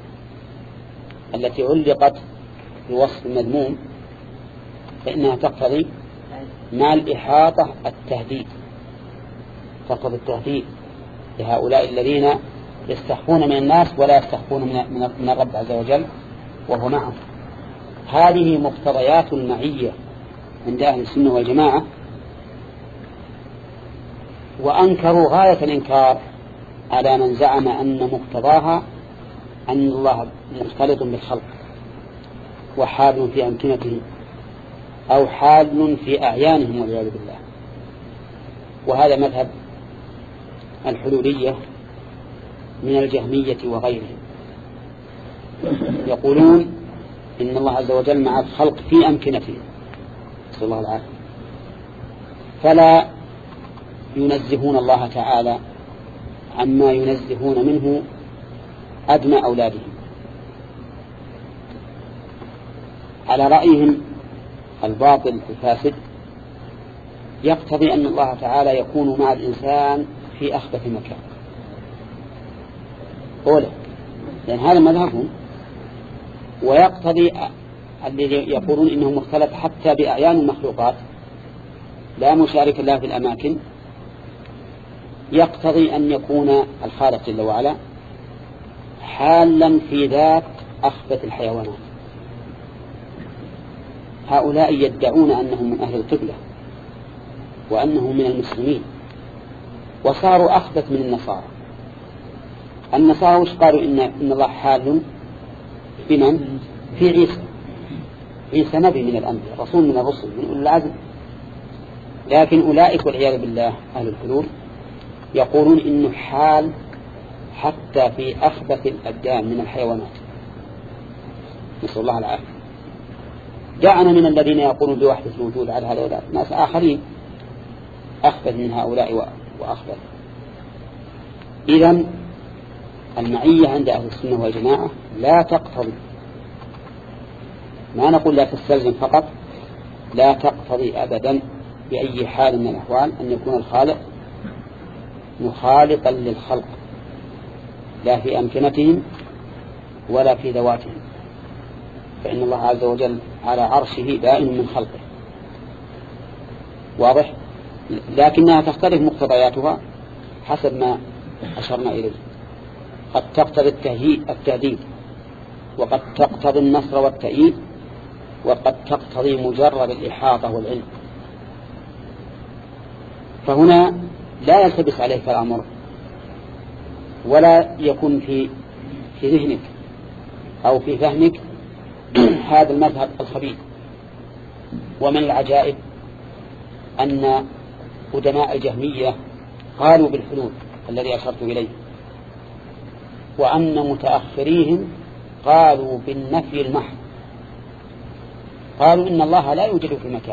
التي علقت بوصف المذموم فإنها تقتضي مع الإحاطة التهديد، تقتضي التهديد لهؤلاء الذين يستخفون من الناس ولا يستخفون من, من الرب عز وجل وهو معهم. هذه مقتضيات المعية عند أهل السنة والجماعة، وأنكروا غاية الإنكار على من زعم أن مقتضاها أن الله مختلط بالخلق وحال في أمكنتهم أو حال في أعيانهم والعياذ بالله. وهذا مذهب الحلولية من الجهمية وغيرهم، يقولون إن الله عز وجل مع الخلق في أمكنته صلى الله عليه وسلم، فلا ينزهون الله تعالى عما ينزهون منه أدنى أولادهم. على رأيهم الباطل الفاسد يقتضي أن الله تعالى يكون مع الإنسان في أخبث مكان أولا، لأن هذا مذهبهم، ويقتضي الذي يقولون إنه مختلف حتى بأعيان المخلوقات لا مشارك لها في الأماكن، يقتضي أن يكون الخالق جل وعلا حالا في ذات أخبث الحيوانات. هؤلاء يدعون أنهم من أهل القبلة وأنهم من المسلمين، وصاروا أخبث من النصارى. النصارى وش قالوا؟ إن, إن الله حال بمن؟ في عيسى. عيسى نبي من الأنبياء، رسول من الرسل، من أولي العزم. لكن أولئك والعياذ بالله أهل الحلول يقولون إنه حال حتى في أخبث الأبدان من الحيوانات، نسأل الله العافية. جاءنا من الذين يقولون بوحدة الوجود على هؤلاء ناس آخرين أخبث من هؤلاء وأخبث. إذن المعية عند أهل السنة والجماعة لا تقتضي، ما نقول لا تستلزم فقط، لا تقتضي أبدا بأي حال من الأحوال أن يكون الخالق مخالطا للخلق، لا في أمكنتهم ولا في ذواتهم، فإن الله عز وجل على عرشه دائم من خلقه. واضح؟ لكنها تختلف مقتضياتها حسب ما أشرنا إليه. قد تقتضي التهديد، وقد تقتضي النصر والتأييد، وقد تقتضي مجرد الإحاطة والعلم. فهنا لا يلتبس عليك الأمر ولا يكون في في ذهنك أو في فهمك هذا المذهب الخبيث. ومن العجائب أن قدماء الجهمية قالوا بالحلول الذي أشرت إليه، وأن متأخريهم قالوا بالنفي المحض، قالوا إن الله لا يوجد في مكان،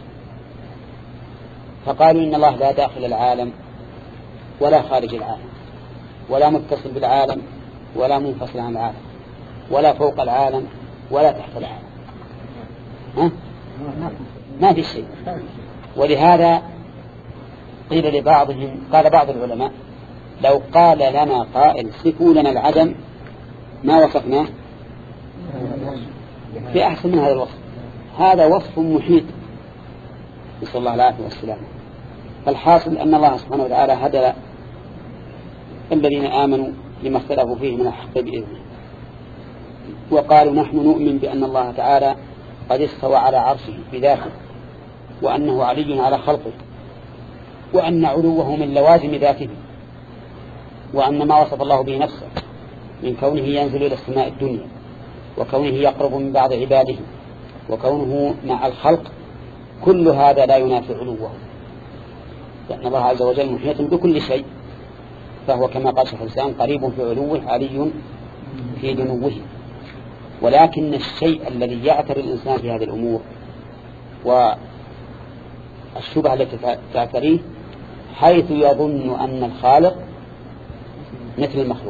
فقالوا إن الله لا داخل العالم ولا خارج العالم، ولا متصل بالعالم ولا منفصل عن العالم، ولا فوق العالم ولا تحت العالم. ها؟ ما في شيء. ولهذا قيل لبعضهم، قال بعض العلماء لو قال لنا قائل صفوا لنا العدم ما وصفناه في أحسن من هذا الوصف. هذا وصف محيط، نسأل الله العافية والسلام. فالحاصل أن الله سبحانه وتعالى هدى الذين آمنوا لما اختلفوا فيه من الحق بإذنه، وقالوا نحن نؤمن بأن الله تعالى قد استوى على عرشه بذاته، وأنه علي على خلقه، وأن علوه من لوازم ذاته، وأن ما وصف الله به نفسه من كونه ينزل إلى السماء الدنيا، وكونه يقرب من بعض عباده، وكونه مع الخلق، كل هذا لا ينافي علوه، لأن الله عز وجل محيط بكل شيء، فهو كما قال شيخ الإسلام قريب في علوه علي في دنوه. ولكن الشيء الذي يعتري الإنسان في هذه الأمور والشبهة التي تعتريه حيث يظن أن الخالق مثل المخلوق،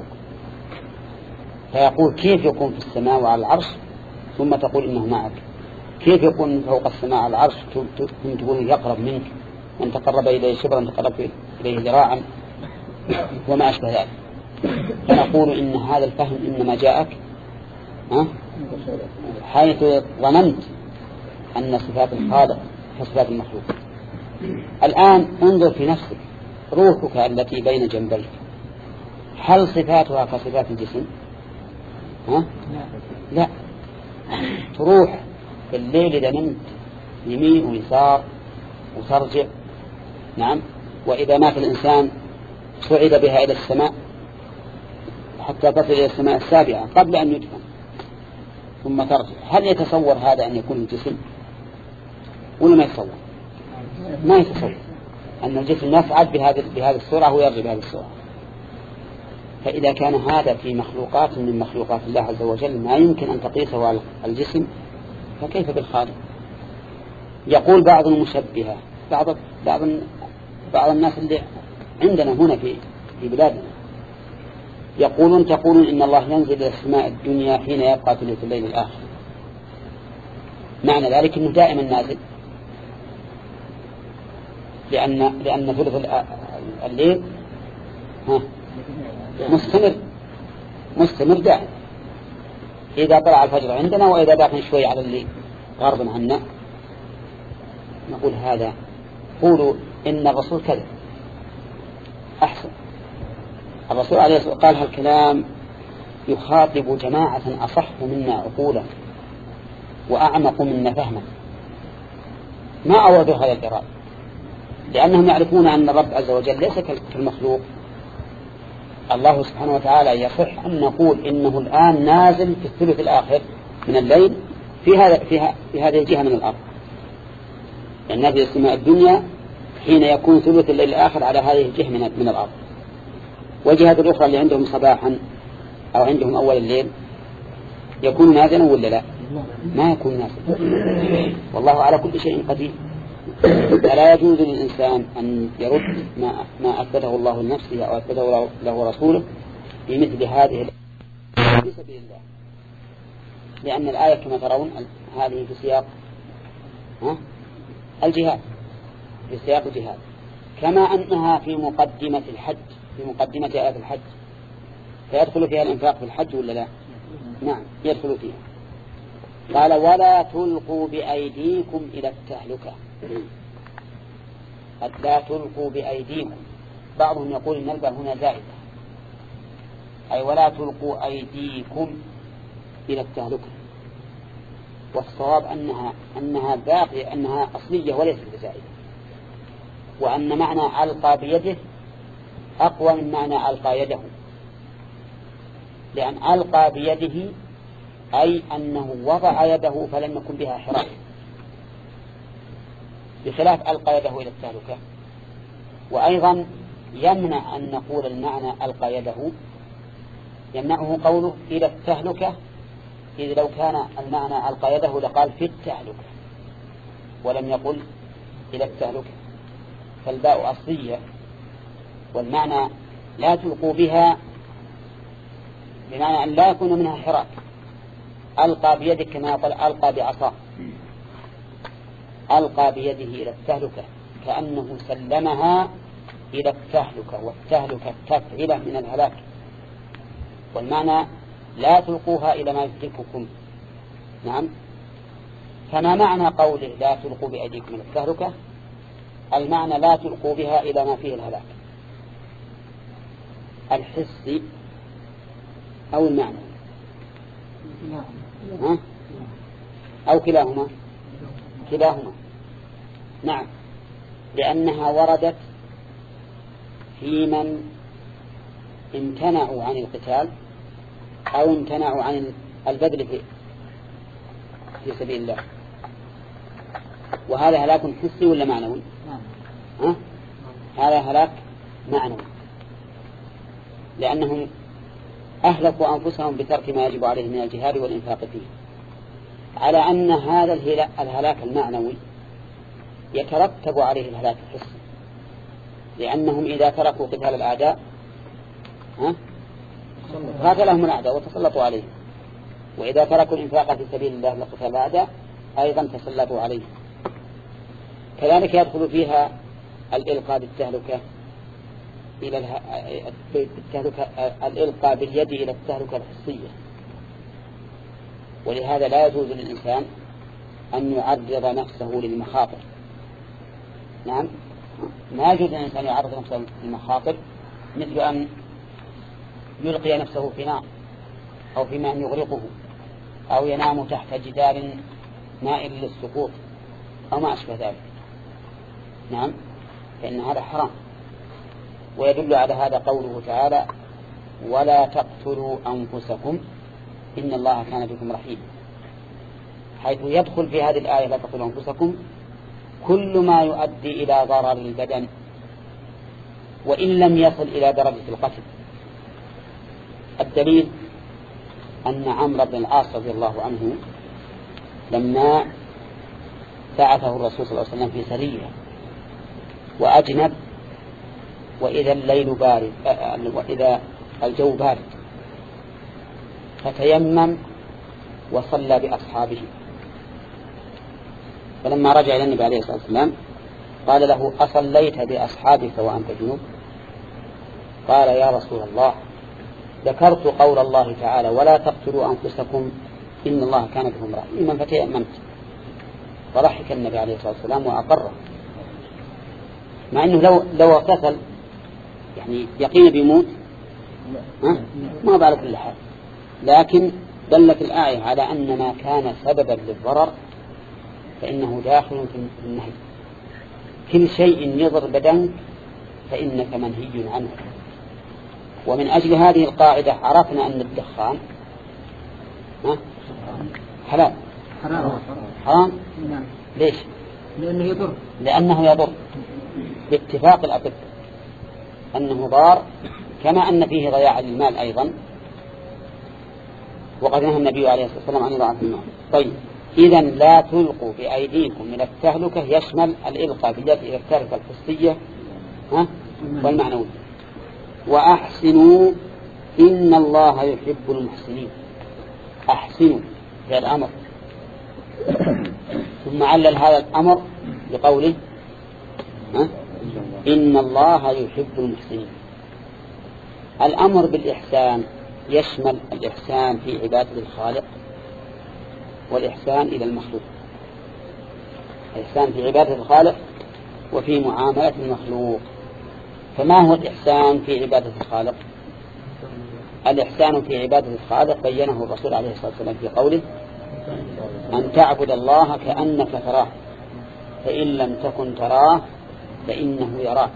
فيقول كيف يكون في السماء وعلى العرش ثم تقول إنه معك؟ كيف يكون فوق السماء على العرش ثم تقول يقرب منك، من تقرب إليه شبرا تقرب إليه ذراعا وما أشبه ذلك؟ فنقول إن هذا الفهم إنما جاءك حيث ظننت أن صفات الخالق كصفات المخلوق. الآن انظر في نفسك، روحك التي بين جنبيك هل صفاتها كصفات الجسم؟ ها؟ لا. تروح في الليل إذا نمت يمين ويسار وترجع، نعم. وإذا مات الإنسان صعد بها إلى السماء حتى تصل إلى السماء السابعة قبل أن يدفن ثم ترجع. هل يتصور هذا أن يكون الجسم ولا ما يتصور؟ ما يتصور أن الجسم يصعد بهذه بهذه السرعة ويرجع بهذه السرعة. فإذا كان هذا في مخلوقات من مخلوقات الله عز وجل ما يمكن أن تقيسه على الجسم، فكيف بالخالق؟ يقول بعض المشبهة، بعض بعض بعض الناس اللي عندنا هنا في في بلادنا، يقولون تقولون إن الله ينزل إلى السماء الدنيا حين يبقى ثلث الليل الآخر، معنى ذلك أنه دائما نازل، لأن لأن ثلث الليل ها مستمر مستمر دائم، إذا طلع الفجر عندنا وإذا باقي شوي على الليل غرب عنا نقول هذا، قولوا إن الرسول كذب. أحسن، الرسول عليه الصلاة والسلام قال هالكلام يخاطب جماعة أصح منا عقولا وأعمق منا فهما، ما أوردوا هذا الإرادة، لأنهم يعرفون أن الرب عز وجل ليس كالمخلوق. الله سبحانه وتعالى يصح أن نقول إنه الآن نازل في الثلث الآخر من الليل في هذا في, في هذه الجهة من الأرض، لأن في السماء الدنيا حين يكون ثلث الليل الآخر على هذه الجهة من, من الأرض. والجهات الأخرى اللي عندهم صباحا أو عندهم أول الليل يكون نازلا ولا لا؟ ما يكون نازلا، والله على كل شيء قدير. فلا يجوز للإنسان أن يرد ما, ما أثبته الله لنفسه أو أثبته له رسوله بمثل هذه في سبيل الله، لأن الآية كما ترون هذه في سياق ها؟ الجهاد، في سياق الجهاد، كما أنها في مقدمة الحج، في مقدمة آيات الحج، فيدخل فيها الإنفاق في الحج ولا لا؟ نعم يدخل فيها. قال ولا تلقوا بأيديكم إلى التهلكة، لا تلقوا بأيديكم. بعضهم يقول إن الباء هنا زائدة، أي ولا تلقوا أيديكم إلى التهلكة، والصواب أنها أنها باقية، أنها أصلية وليست بزائدة، وأن معنى ألقى بيده أقوى من معنى ألقى يده، لأن ألقى بيده أي أنه وضع يده فلم يكن بها حراك، بخلاف ألقى يده إلى التهلكة. وأيضا يمنع أن نقول المعنى ألقى يده، يمنعه قوله إلى التهلكة، إذ لو كان المعنى ألقى يده لقال في التهلكة ولم يقل إلى التهلكة، فالباء أصلية، والمعنى لا تلقوا بها بمعنى أن لا يكون منها حراك. ألقى بيدك كما يقول ألقى بعصاه، ألقى بيده إلى التهلكة كأنه سلمها إلى التهلكة، والتهلكة تفعله من الهلاك، والمعنى لا تلقوها إلى ما يهلككم. نعم، فما معنى قوله لا تلقوا بأيديكم إلى التهلكة؟ المعنى لا تلقوا بها إلى ما فيه الهلاك، الحسي أو المعنى ها؟ أو كلاهما كلاهما نعم، لأنها وردت في من امتنعوا عن القتال أو امتنعوا عن البذل في, في سبيل الله، وهذا هلاك حسي ولا معنوي؟ ها؟ هذا هلاك معنوي، لأنهم أهلكوا أنفسهم بترك ما يجب عليهم من الجهاد والإنفاق فيه، على أن هذا الهلاك المعنوي يترتب عليه الهلاك الحسي، لأنهم إذا تركوا قتال الأعداء قاتلهم الأعداء وتسلطوا عليهم، وإذا تركوا الإنفاق في سبيل الله لقتال الأعداء أيضا تسلطوا عليهم. كذلك يدخل فيها الإلقاء بالتهلكة إلى التهلكة، الإلقاء باليد إلى التهلكة الحسية، ولهذا لا يجوز للإنسان أن يعرض نفسه للمخاطر. نعم، ما يجوز للإنسان يعرض نفسه للمخاطر، مثل أن يلقي نفسه في نار أو في ماء يغرقه أو ينام تحت جدار مائل للسقوط أو ما أشبه ذلك. نعم، فإن هذا حرام. ويدل على هذا قوله تعالى ولا تقتلوا أنفسكم إن الله كان بكم رحيما، حيث يدخل في هذه الآية لا تقتلوا أنفسكم كل ما يؤدي إلى ضرر البدن وإن لم يصل إلى درجة القتل. الدليل أن عمرو بن العاص رضي الله عنه لما بعثه الرسول صلى الله عليه وسلم في سرية وأجنب وإذا الليل بارد وإذا الجو بارد، فتيمم وصلى بأصحابه. فلما رجع إلى النبي عليه الصلاة والسلام قال له: أصليت بأصحابك وأنت جنوب؟ قال: يا رسول الله، ذكرت قول الله تعالى: ولا تقتلوا أنفسكم إن الله كان بكم رحيما، فتيممت. فضحك النبي عليه الصلاة والسلام وأقره، مع أنه لو لو اغتسل يعني يقين بيموت ما بعرف كل حال، لكن دلت الآية على أن ما كان سببا للضرر فإنه داخل في النهي. كل شيء يضر بدنك فإنك منهي عنه. ومن أجل هذه القاعدة عرفنا أن الدخان حلال. حرام. ليش؟ لأنه يضر. لأنه يضر باتفاق الأطباء أنه ضار، كما أن فيه ضياع للمال أيضا، وقد نهى النبي عليه الصلاة والسلام عن إضاعة المال. طيب، إذا لا تلقوا بأيديكم من التهلكة يشمل الإلقاء باليد إلى التهلكة الحسية والمعنوية. وأحسنوا إن الله يحب المحسنين. أحسنوا هذا الأمر، ثم علل هذا الأمر بقوله: إن الله يحب المحسنين. الأمر بالإحسان يشمل الإحسان في عبادة الخالق والإحسان إلى المخلوق. الإحسان في عبادة الخالق وفي معاملة المخلوق. فما هو الإحسان في عبادة الخالق؟ الإحسان في عبادة الخالق بينه الرسول عليه الصلاة والسلام في قوله: أن تعبد الله كأنك تراه فإن لم تكن تراه فإنه يراك.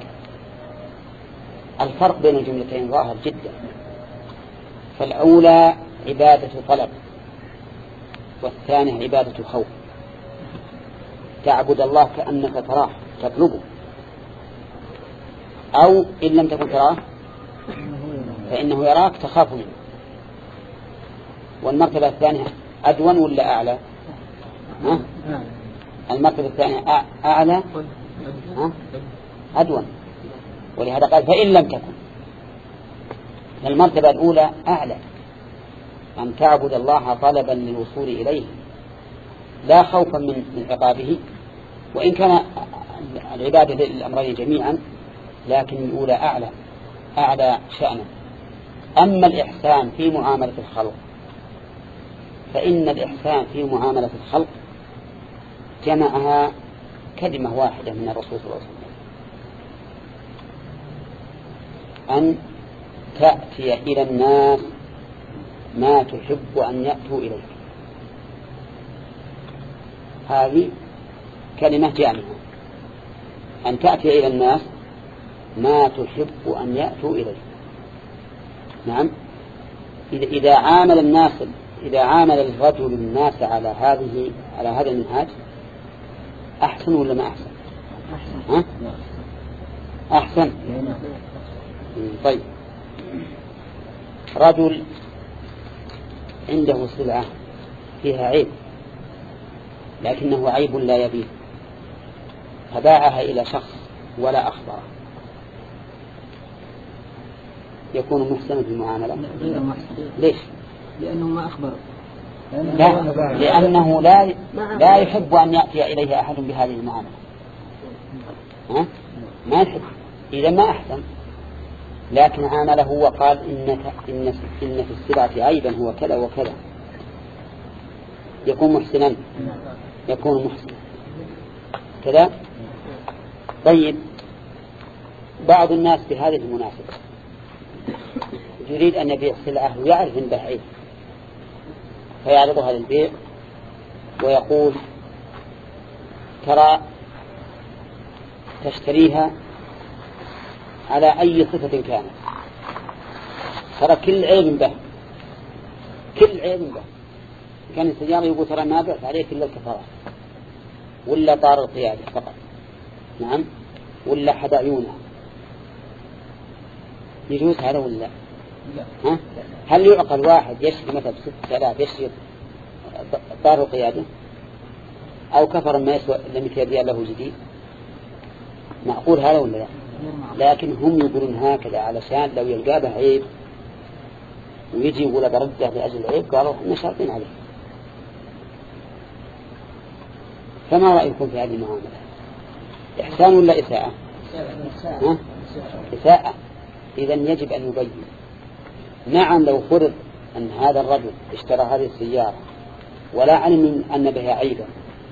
الفرق بين الجملتين ظاهر جدا. فالأولى عبادة طلب، والثانية عبادة خوف. تعبد الله كأنك تراه تطلبه، أو إن لم تكن تراه فإنه يراك تخاف منه. والمرتبة الثانية أدون ولا أعلى؟ ها؟ المرتبة الثانية أعلى ها؟ أدون، ولهذا قال فإن لم تكن. المرتبة الأولى أعلى، أن تعبد الله طلبا للوصول إليه لا خوفا من عقابه، وإن كان العبادة للأمرين جميعا، لكن الأولى أعلى أعلى شأنا. أما الإحسان في معاملة الخلق فإن الإحسان في معاملة الخلق جمعها كلمة واحدة من الرسول صلى الله عليه وسلم: أن تأتي إلى الناس ما تحب أن يأتوا إليك. هذه كلمة جامعة، أن تأتي إلى الناس ما تحب أن يأتوا إليك. نعم، إذا عامل الناس إذا عامل الرجل الناس على هذه على هذا المنهاج أحسن ولا ما أحسن؟ ها؟ أحسن. طيب، رجل عنده سلعة فيها عيب لكنه عيب لا يبيه، فباعها إلى شخص ولا أخبره، يكون محسنا في المعاملة؟ ليش؟ لأنه ما أخبر. لا، لأنه لا لا يحب أن يأتي إليه أحد بهذه المعاملة. ها؟ ما يحب، إذا ما أحسن. لكن عامله وقال إنك إن إن في السلعة عيبا هو كذا وكذا، يكون محسنا، يكون محسنا كذا. طيب، بعض الناس بهذه المناسبة يريد أن يبيع سلعة ويعرف أن به عيب، فيعرضها للبيع ويقول: ترى تشتريها على أي صفة كانت، ترى كل عيب به، كل عيب به. كان السيارة يقول: ترى ما بعت عليك إلا الكفرات، ولا طار القيادة فقط، نعم، ولا حد عيونها. يجوز هذا ولا ها؟ هل يعقل واحد يشتري مثلا بست آلاف يشتري طار القيادة أو كفر ما يسوى إلا مئة ريال له جديد؟ معقول هذا ولا لا؟ لكن هم يقولون هكذا علشان لو يلقى به عيب ويجي يقول برده لأجل العيب، قالوا إحنا شارطين عليه. فما رأيكم في هذه المعاملة؟ إحسان ولا إساءة؟ ها؟ إساءة. إذن يجب أن يبين. نعم لو فرض أن هذا الرجل اشترى هذه السيارة ولا علم أن بها عيبا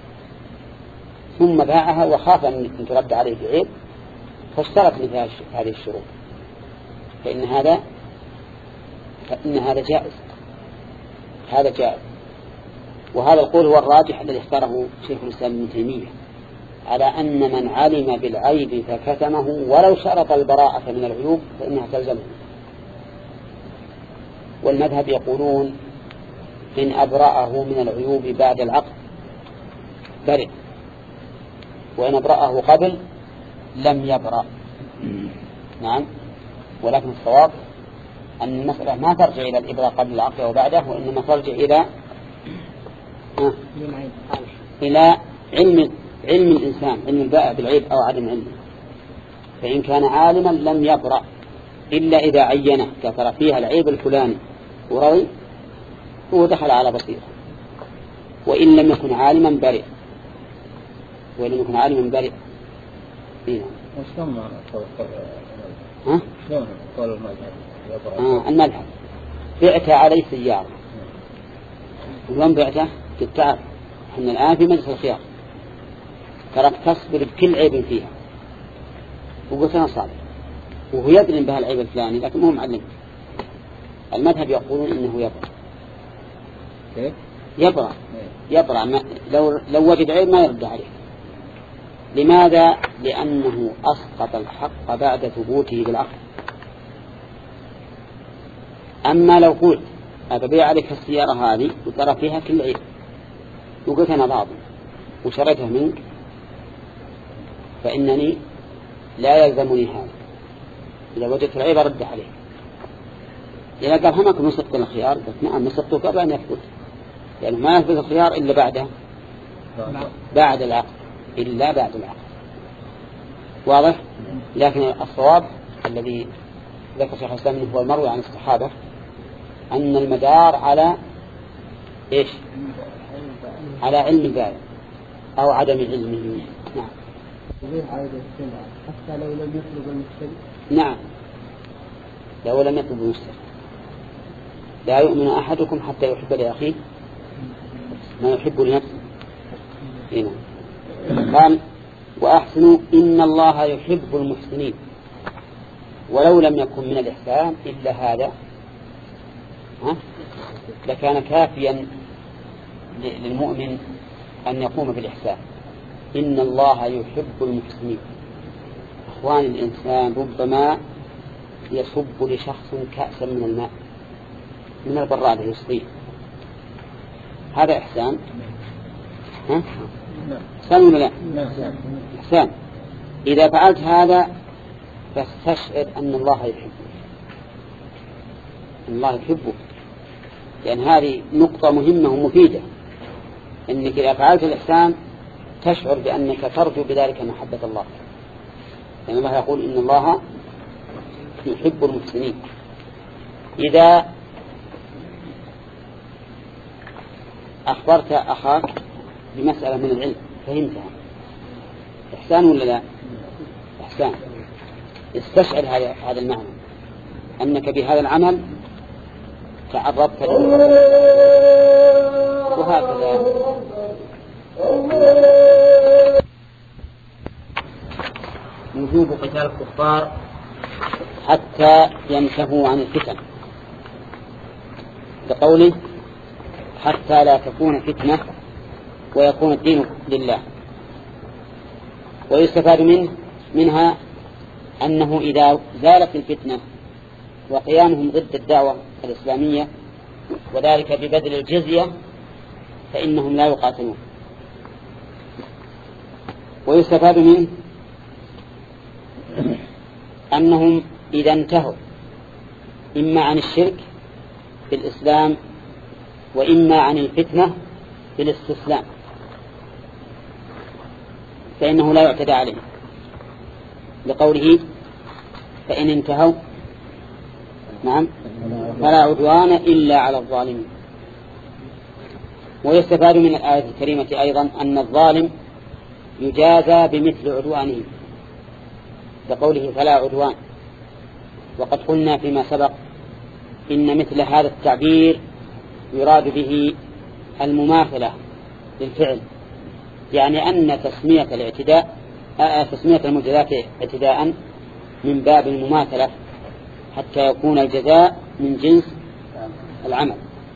ثم باعها وخاف أن ترد عليه بعيب فاشترط مثل هذه الشروط، فإن هذا فإن هذا جائز، هذا جائز. وهذا القول هو الراجح الذي اختاره شيخ الإسلام ابن تيمية، على أن من علم بالعيب فكتمه ولو شرط البراءة من العيوب فإنها تلزمه. والمذهب يقولون إن أبرأه من العيوب بعد العقد برئ، وإن أبرأه قبل لم يبرأ. نعم، ولكن الصواب أن المسألة ما ترجع إلى الإبراء قبل العقد أو بعده، وإنما ترجع إلى آه إلى علم علم الإنسان، علم البائع بالعيب أو عدم علمه. فإن كان عالما لم يبرأ إلا إذا عينه كثر فيها العيب الفلاني وروي ودخل على بصيرة، وإن لم يكن عالما برئ، وإن لم يكن عالما برئ. وشلون ها؟ شلون قول المذهب؟ آه المذهب بعت عليه سيارة، ويوم بعته تتعرف احنا الآن في مجلس الخيار، ترك تصبر بكل عيب فيها وقلت أنا صادق، وهو يدري بها العيب الفلاني لكن مو معلم. المذهب يقولون إنه يبرأ يبرأ يبرأ لو لو وجد عيب ما يرد عليه. لماذا؟ لأنه أسقط الحق بعد ثبوته بالعقد. أما لو قلت أبيع عليك السيارة هذه وترى فيها كل عيب وقلت أنا راضي وشريتها منك، فإنني لا يلزمني هذا، إذا وجدت العيب أرد عليه. إذا قال همك نصدق الخيار، قلت نعم نصدقه قبل أن يثبت، لأنه ما يثبت الخيار إلا بعده بعد العقد، إلا بعد العقد. واضح؟ لكن الصواب الذي ذكر شيخ الإسلام منه هو المروي عن الصحابة أن المدار على إيش؟ على علم البائع أو عدم علمه. نعم. حتى لو لم يطلب المشتري. نعم، لو لم يطلب المشتري. لا يؤمن أحدكم حتى يحب لأخيه ما يحب لنفسه. هنا قال وأحسنوا إن الله يحب المحسنين. ولو لم يكن من الإحسان إلا هذا ها؟ لكان كافيا للمؤمن أن يقوم بالإحسان. إن الله يحب المحسنين. أخوان، الإنسان ربما يصب لشخص كأسا من الماء من البراد يسقيه، هذا إحسان؟ ها؟ إحسان ولا لا؟ إحسان. إذا فعلت هذا فاستشعر أن الله يحبك، أن الله يحبك، لأن هذه نقطة مهمة ومفيدة، أنك إذا فعلت الإحسان تشعر بأنك ترجو بذلك محبة الله، لأن الله يقول إن الله يحب المحسنين. إذا أخبرت أخاك بمسألة من العلم فهمتها، إحسان ولا لا؟ إحسان. استشعر هذا هذا المعنى، أنك بهذا العمل تعرضت له. وهكذا وجوب قتال الكفار حتى ينتهوا عن الفتن، بقوله حتى لا تكون فتنة ويكون الدين لله. ويستفاد منه منها أنه إذا زالت الفتنة وقيامهم ضد الدعوة الإسلامية وذلك ببذل الجزية فإنهم لا يقاتلون. ويستفاد منه أنهم إذا انتهوا إما عن الشرك بالإسلام وإما عن الفتنة بالاستسلام فإنه لا يعتدى عليه، لقوله فإن انتهوا نعم فلا عدوان إلا على الظالمين. ويستفاد من الآية الكريمة أيضا أن الظالم يجازى بمثل عدوانه لقوله فلا عدوان. وقد قلنا فيما سبق إن مثل هذا التعبير يراد به المماثلة للفعل، يعني أن تسمية الاعتداء تسمية المجازات اعتداء من باب المماثلة حتى يكون الجزاء من جنس العمل.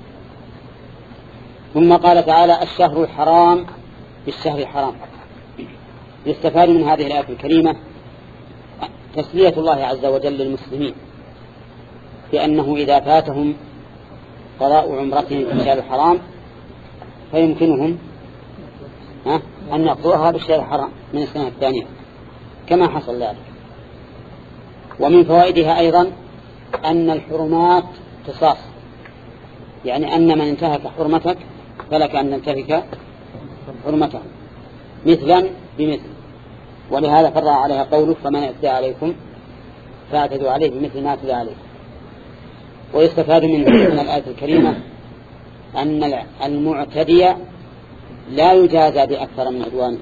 ثم قال تعالى الشهر الحرام بالشهر الحرام. يستفاد من هذه الآية الكريمة تسلية الله عز وجل للمسلمين بأنه إذا فاتهم قضاء عمرتهم في الشهر الحرام فيمكنهم أن يقضوها بالشهر الحرام من السنة الثانية كما حصل ذلك. ومن فوائدها أيضا أن الحرمات قصاص، يعني أن من انتهك حرمتك فلك أن تنتهك حرمته مثلا بمثل. ولهذا فرع عليها قوله فمن اعتدى عليكم فاعتدوا عليه بمثل ما اعتدى عليه. ويستفاد من من الآية الكريمة أن المعتدي لا يجازى بأكثر من عدوانه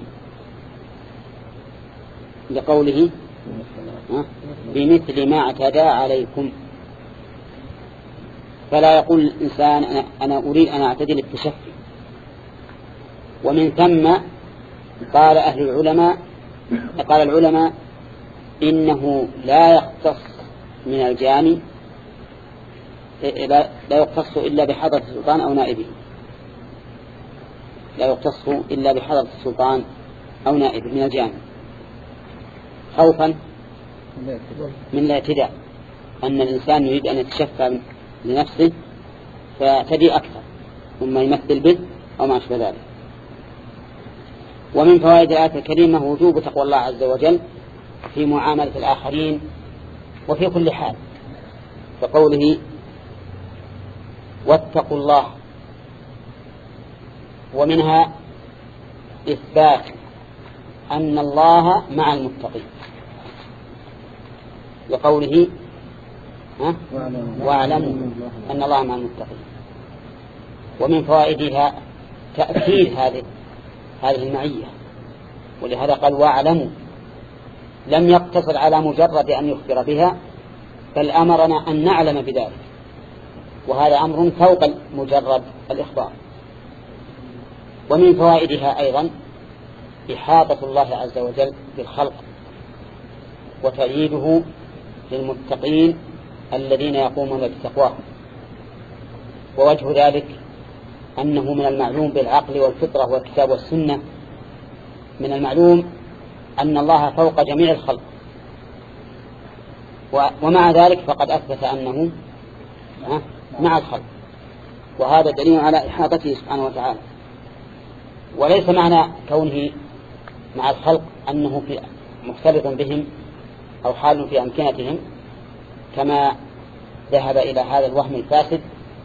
لقوله بمثل ما اعتدى عليكم. فلا يقول الإنسان أنا, أنا أريد أن أعتدي للتشفي. ومن ثم قال أهل العلماء قال العلماء إنه لا يختص من الجاني لا يختص إلا بحضرة السلطان أو نائبه لا يختص إلا بحضرة السلطان أو نائبه من الجاني خوفا من الاعتداء، أن الإنسان يريد أن يتشفى لنفسه فيعتدي أكثر ثم يمثل به أو ما أشبه ذلك. ومن فوائد الآية الكريمة وجوب تقوى الله عز وجل في معاملة الآخرين وفي كل حال، فقوله واتقوا الله. ومنها إثبات أن الله مع المتقين لقوله واعلموا أن الله مع المتقين. ومن فوائدها تأكيد هذه هذه المعية، ولهذا قال واعلموا، لم يقتصر على مجرد أن يخبر بها بل أمرنا أن نعلم بذلك، وهذا أمر فوق مجرد الإخبار. ومن فوائدها أيضا إحاطة الله عز وجل بالخلق وتأييده للمتقين الذين يقومون بتقواه. ووجه ذلك أنه من المعلوم بالعقل والفطرة والكتاب والسنة، من المعلوم أن الله فوق جميع الخلق، ومع ذلك فقد أثبت أنه مع الخلق، وهذا دليل على إحاطته سبحانه وتعالى. وليس معنى كونه مع الخلق أنه في مختلط بهم أو حال في أمكنتهم كما ذهب إلى هذا الوهم الفاسد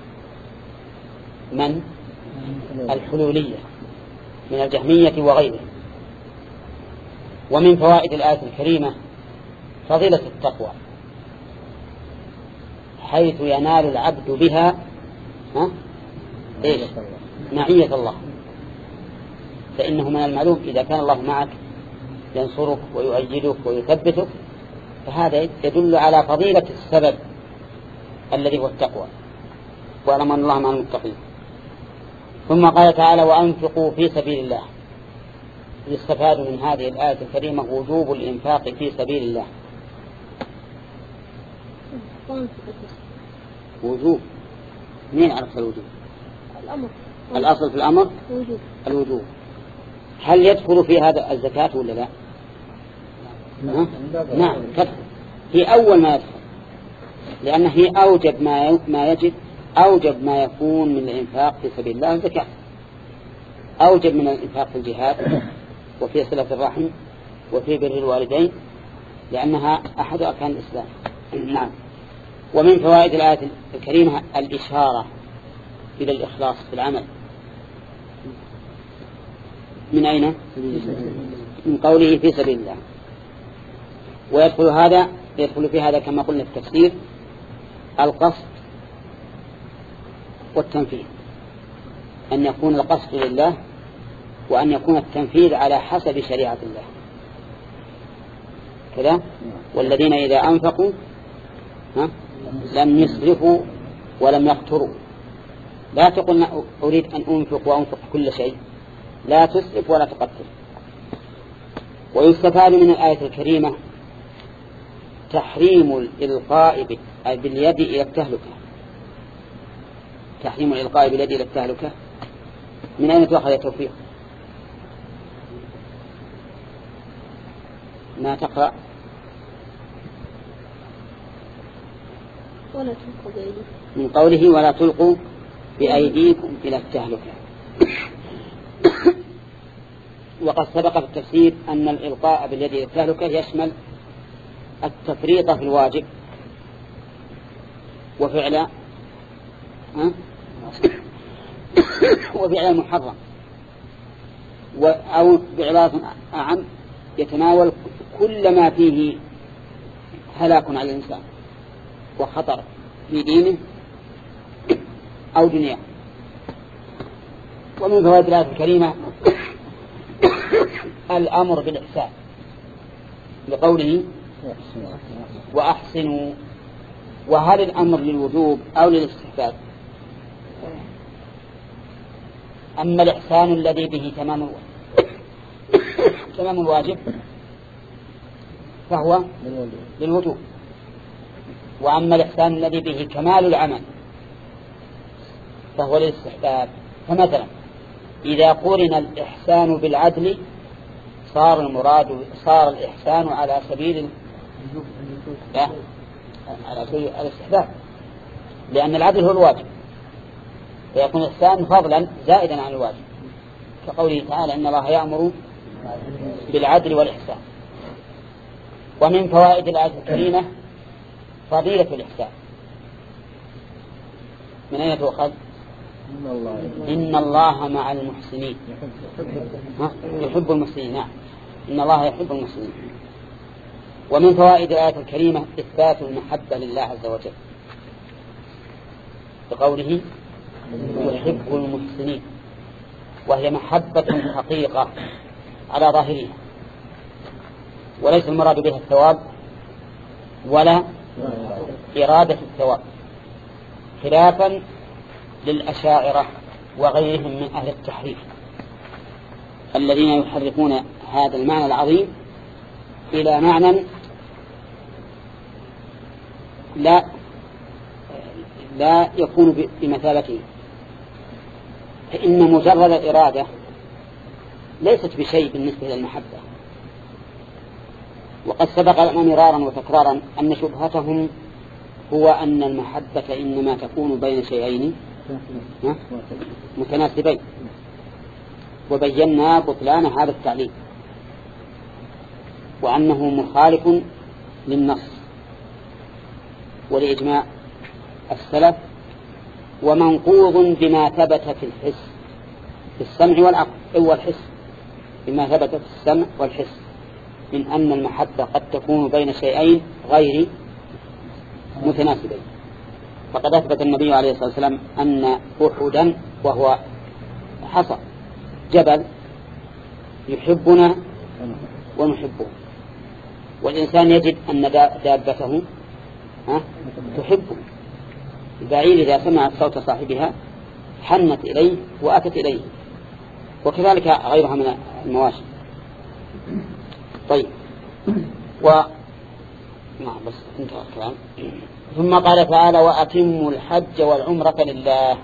من الحلولية من الجهمية وغيرهم. ومن فوائد الآية الكريمة فضيلة التقوى، حيث ينال العبد بها ها؟ إيش؟ معية الله. فإنه من المعلوم إذا كان الله معك ينصرك ويؤيدك ويثبتك، فهذا يدل على فضيلة السبب الذي هو التقوى، واعلم أن الله مع المتقين. ثم قال تعالى وأنفقوا في سبيل الله. يستفاد من هذه الآية الكريمة وجوب الإنفاق في سبيل الله. وجوب مين عرف الوجوب؟ الأمر. الأصل في الأمر وجوب. الوجوب. هل يدخل في هذا الزكاة ولا لا؟ نعم, نعم. تدخل هي أول ما يدخل، لأنه هي أوجب ما ما يجب أوجب ما يكون من الإنفاق في سبيل الله الزكاة، أوجب من الإنفاق في الجهاد وفي صلة الرحم وفي بر الوالدين، لأنها أحد أركان الإسلام. نعم. ومن فوائد الآية الكريمة الإشارة إلى الإخلاص في العمل. من أين؟ من قوله في سبيل الله. ويدخل هذا يدخل في هذا كما قلنا في التفسير القصد والتنفيذ، أن يكون القصد لله وأن يكون التنفيذ على حسب شريعة الله كذا. والذين إذا أنفقوا ها لم يسرفوا ولم يقتروا. لا تقل أريد أن أنفق وأنفق كل شيء، لا تسرف ولا تقتر. ويستفاد من الآية الكريمة تحريم الإلقاء باليد إلى التهلكة. تحريم الإلقاء باليد إلى التهلكة من أين تأخذ التوفيق؟ ما تقرأ ولا تلقوا بأيديكم من قوله ولا تلقوا بأيديكم إلى التهلكة. وقد سبق في التفسير أن الإلقاء باليد إلى التهلكة يشمل التفريط في الواجب وفعل ها؟ وفعل المحرم، أو بعبارة أعم يتناول كل ما فيه هلاك على الإنسان وخطر في دينه أو دنياه. ومن فوائد الآية الكريمة الأمر بالإحسان لقوله وأحسنوا. وهل الأمر للوجوب أو للاستحباب؟ أما الإحسان الذي به تمام تمام الواجب فهو للوجوب، وأما الإحسان الذي به كمال العمل فهو للاستحباب. فمثلا إذا قرن الإحسان بالعدل صار المراد صار الإحسان على سبيل لا على سبيل الاستحباب، لأن العدل هو الواجب، فيكون الإحسان فضلا زائدا عن الواجب، كقوله تعالى إن الله يأمر بالعدل والإحسان. ومن فوائد الآية الكريمة فضيلة الإحسان. من أين تؤخذ؟ إن الله مع المحسنين يحب المحسنين. نعم إن الله يحب المحسنين. ومن فوائد الآية الكريمة إثبات المحبة لله عز وجل بقوله يحب المحسنين، وهي محبة حقيقة على ظاهرها، وليس المراد بها الثواب ولا إرادة الثواب، خلافا للأشاعرة وغيرهم من أهل التحريف الذين يحرفون هذا المعنى العظيم إلى معنى لا لا يكون بمثابته. فإن مجرد الإرادة ليست بشيء بالنسبة للمحبة. وقد سبق لنا مرارا وتكرارا أن شبهتهم هو أن المحبة إنما تكون بين شيئين متناسبين، وبينا بطلان هذا التعليل وأنه مخالف للنص ولإجماع السلف، ومنقوض بما ثبت في الحس في السمع والعقل والحس بما ثبت في السمع والحس من أن المحبة قد تكون بين شيئين غير متناسبين. فقد أثبت النبي عليه الصلاة والسلام أن أحدا وهو حصى جبل يحبنا ونحبه، والإنسان يجد أن دابته تحبه. البعير إذا سمعت صوت صاحبها حنت إليه وأتت إليه، وكذلك غيرها من المواشي. طيب و نعم بس انتهى الكلام. ثم قال تعالى وأتموا الحج والعمرة لله.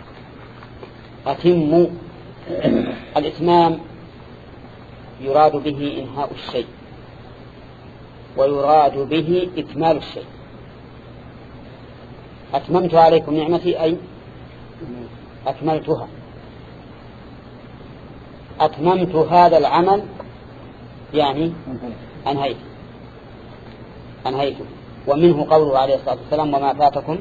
أتموا الإتمام يراد به إنهاء الشيء، ويراد به إكمال الشيء. أتممت عليكم نعمتي أي أكملتها، أتممت هذا العمل يعني أنهيت أنهيته. ومنه قوله عليه الصلاة والسلام وما فاتكم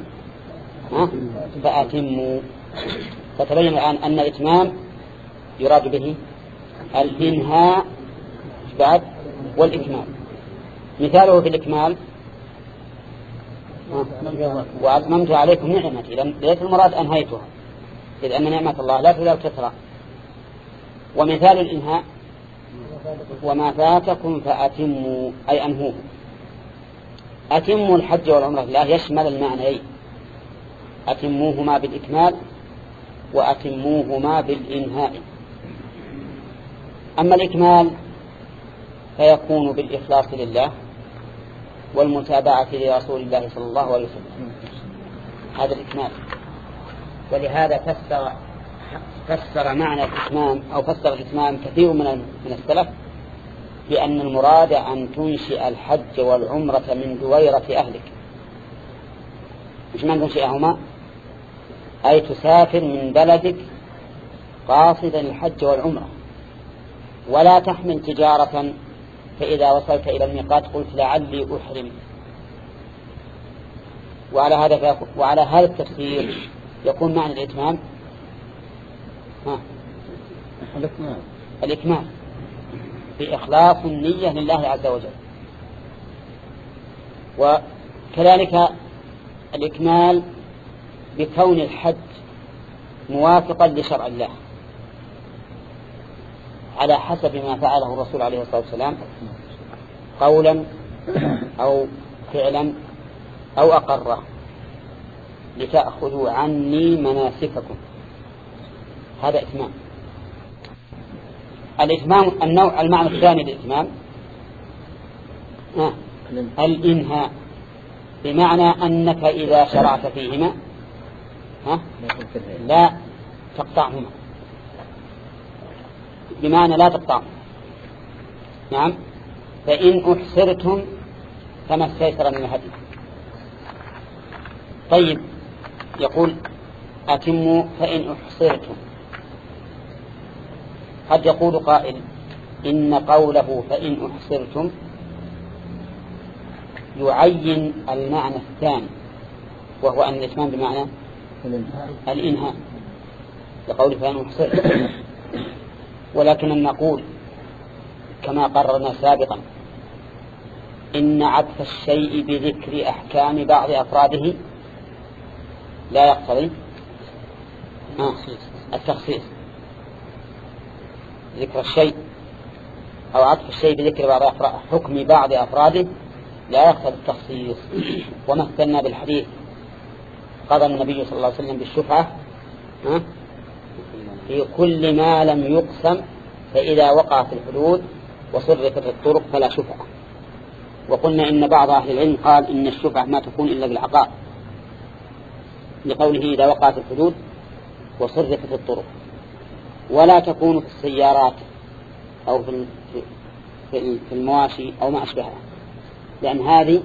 فأتموا. فتبين الآن أن الإتمام يراد به الإنهاء بعد والإكمال. مثاله في الإكمال وأتممت عليكم نعمتي، ليس المراد أنهيتها، إذ أن نعمة الله لا تزال تترى. ومثال الإنهاء وما فاتكم فأتموا أي أنهوه. أتموا الحج والعمرة لا يشمل المعنيين، أتموهما بالإكمال وأتموهما بالإنهاء. أما الإكمال فيكون بالإخلاص لله والمتابعة لرسول الله صلى الله عليه وسلم، هذا الإكمال. ولهذا فسر فسر معنى الإتمام أو فسر الإتمام كثير من من السلف بأن المراد أن تنشئ الحج والعمرة من دويرة أهلك. مش من تنشئهما، أي تسافر من بلدك قاصدا الحج والعمرة، ولا تحمل تجارة فإذا وصلت إلى الميقات قلت لعلي أحرم. وعلى هذا وعلى هذا التفسير يكون معنى الإتمام ها الإكمال الإكمال بإخلاص النية لله عز وجل. وكذلك الإكمال بكون الحج موافقا لشرع الله على حسب ما فعله الرسول عليه الصلاة والسلام قولا أو فعلا أو أقره، لتأخذوا عني مناسككم. هذا إتمام. الإتمام النوع المعنى الثاني للإتمام آه. الإنهاء، بمعنى أنك إذا شرعت فيهما ها لا تقطعهما، بمعنى لا تقطعهما. نعم. فإن أحصرتم فما استيسر من الهدي. طيب، يقول أتموا فإن أحصرتم. قد يقول قائل إن قوله فإن أحصرتم يعين المعنى الثاني، وهو أن الإتمام بمعنى الإنهاء لقول فإن أحصرتم. ولكن نقول كما قررنا سابقا إن عطف الشيء بذكر أحكام بعض أفراده لا يقتضي آه. التخصيص. ذكر الشيء أو عطف الشيء بذكر بعض حكم بعض أفراده لا يقتضي التخصيص. ومثلنا بالحديث قضى النبي صلى الله عليه وسلم بالشفعة آه. في كل ما لم يقسم، فإذا وقع في الحدود وصرفت الطرق فلا شفعة. وقلنا إن بعض أهل العلم قال إن الشفعة ما تكون إلا بالعقار، لقوله إذا وقعت الحدود وصرفت الطرق، ولا تكون في السيارات أو في المواشي أو ما أشبهها، لأن هذه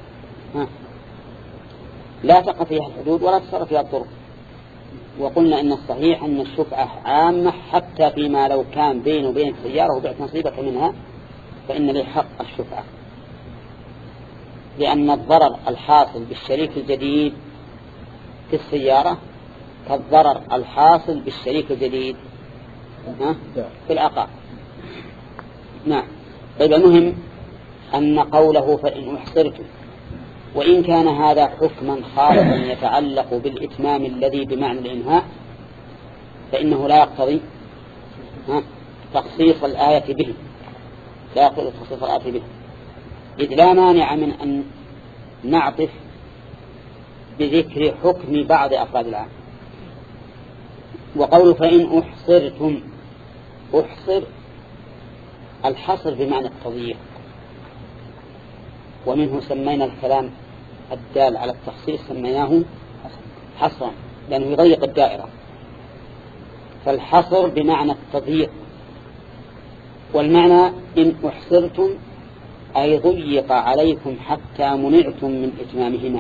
لا تقع فيها الحدود ولا تصرف فيها الطرق. وقلنا إن الصحيح أن الشفعة عامة حتى فيما لو كان بين وبين السيارة وبعت نصيبك منها فإن لي حق الشفعة، لأن الضرر الحاصل بالشريك الجديد في السيارة كالضرر الحاصل بالشريك الجديد في العقار. نعم. طيب، المهم أن قوله فإن أحصرتم، وإن كان هذا حكما خاصا يتعلق بالإتمام الذي بمعنى الإنهاء، فإنه لا يقتضي تخصيص الآية به، لا يقتضي تخصيص الآية به، إذ لا مانع من أن نعطف بذكر حكم بعض أفراد العام. وقول فإن أحصرتم، أحصر الحصر بمعنى التضييق، ومنه سمينا الكلام الدال على التخصيص سميناه حصرا، لأنه يضيق الدائرة. فالحصر بمعنى التضييق، والمعنى إن أحصرتم أي ضيق عليكم حتى منعتم من إتمامهما.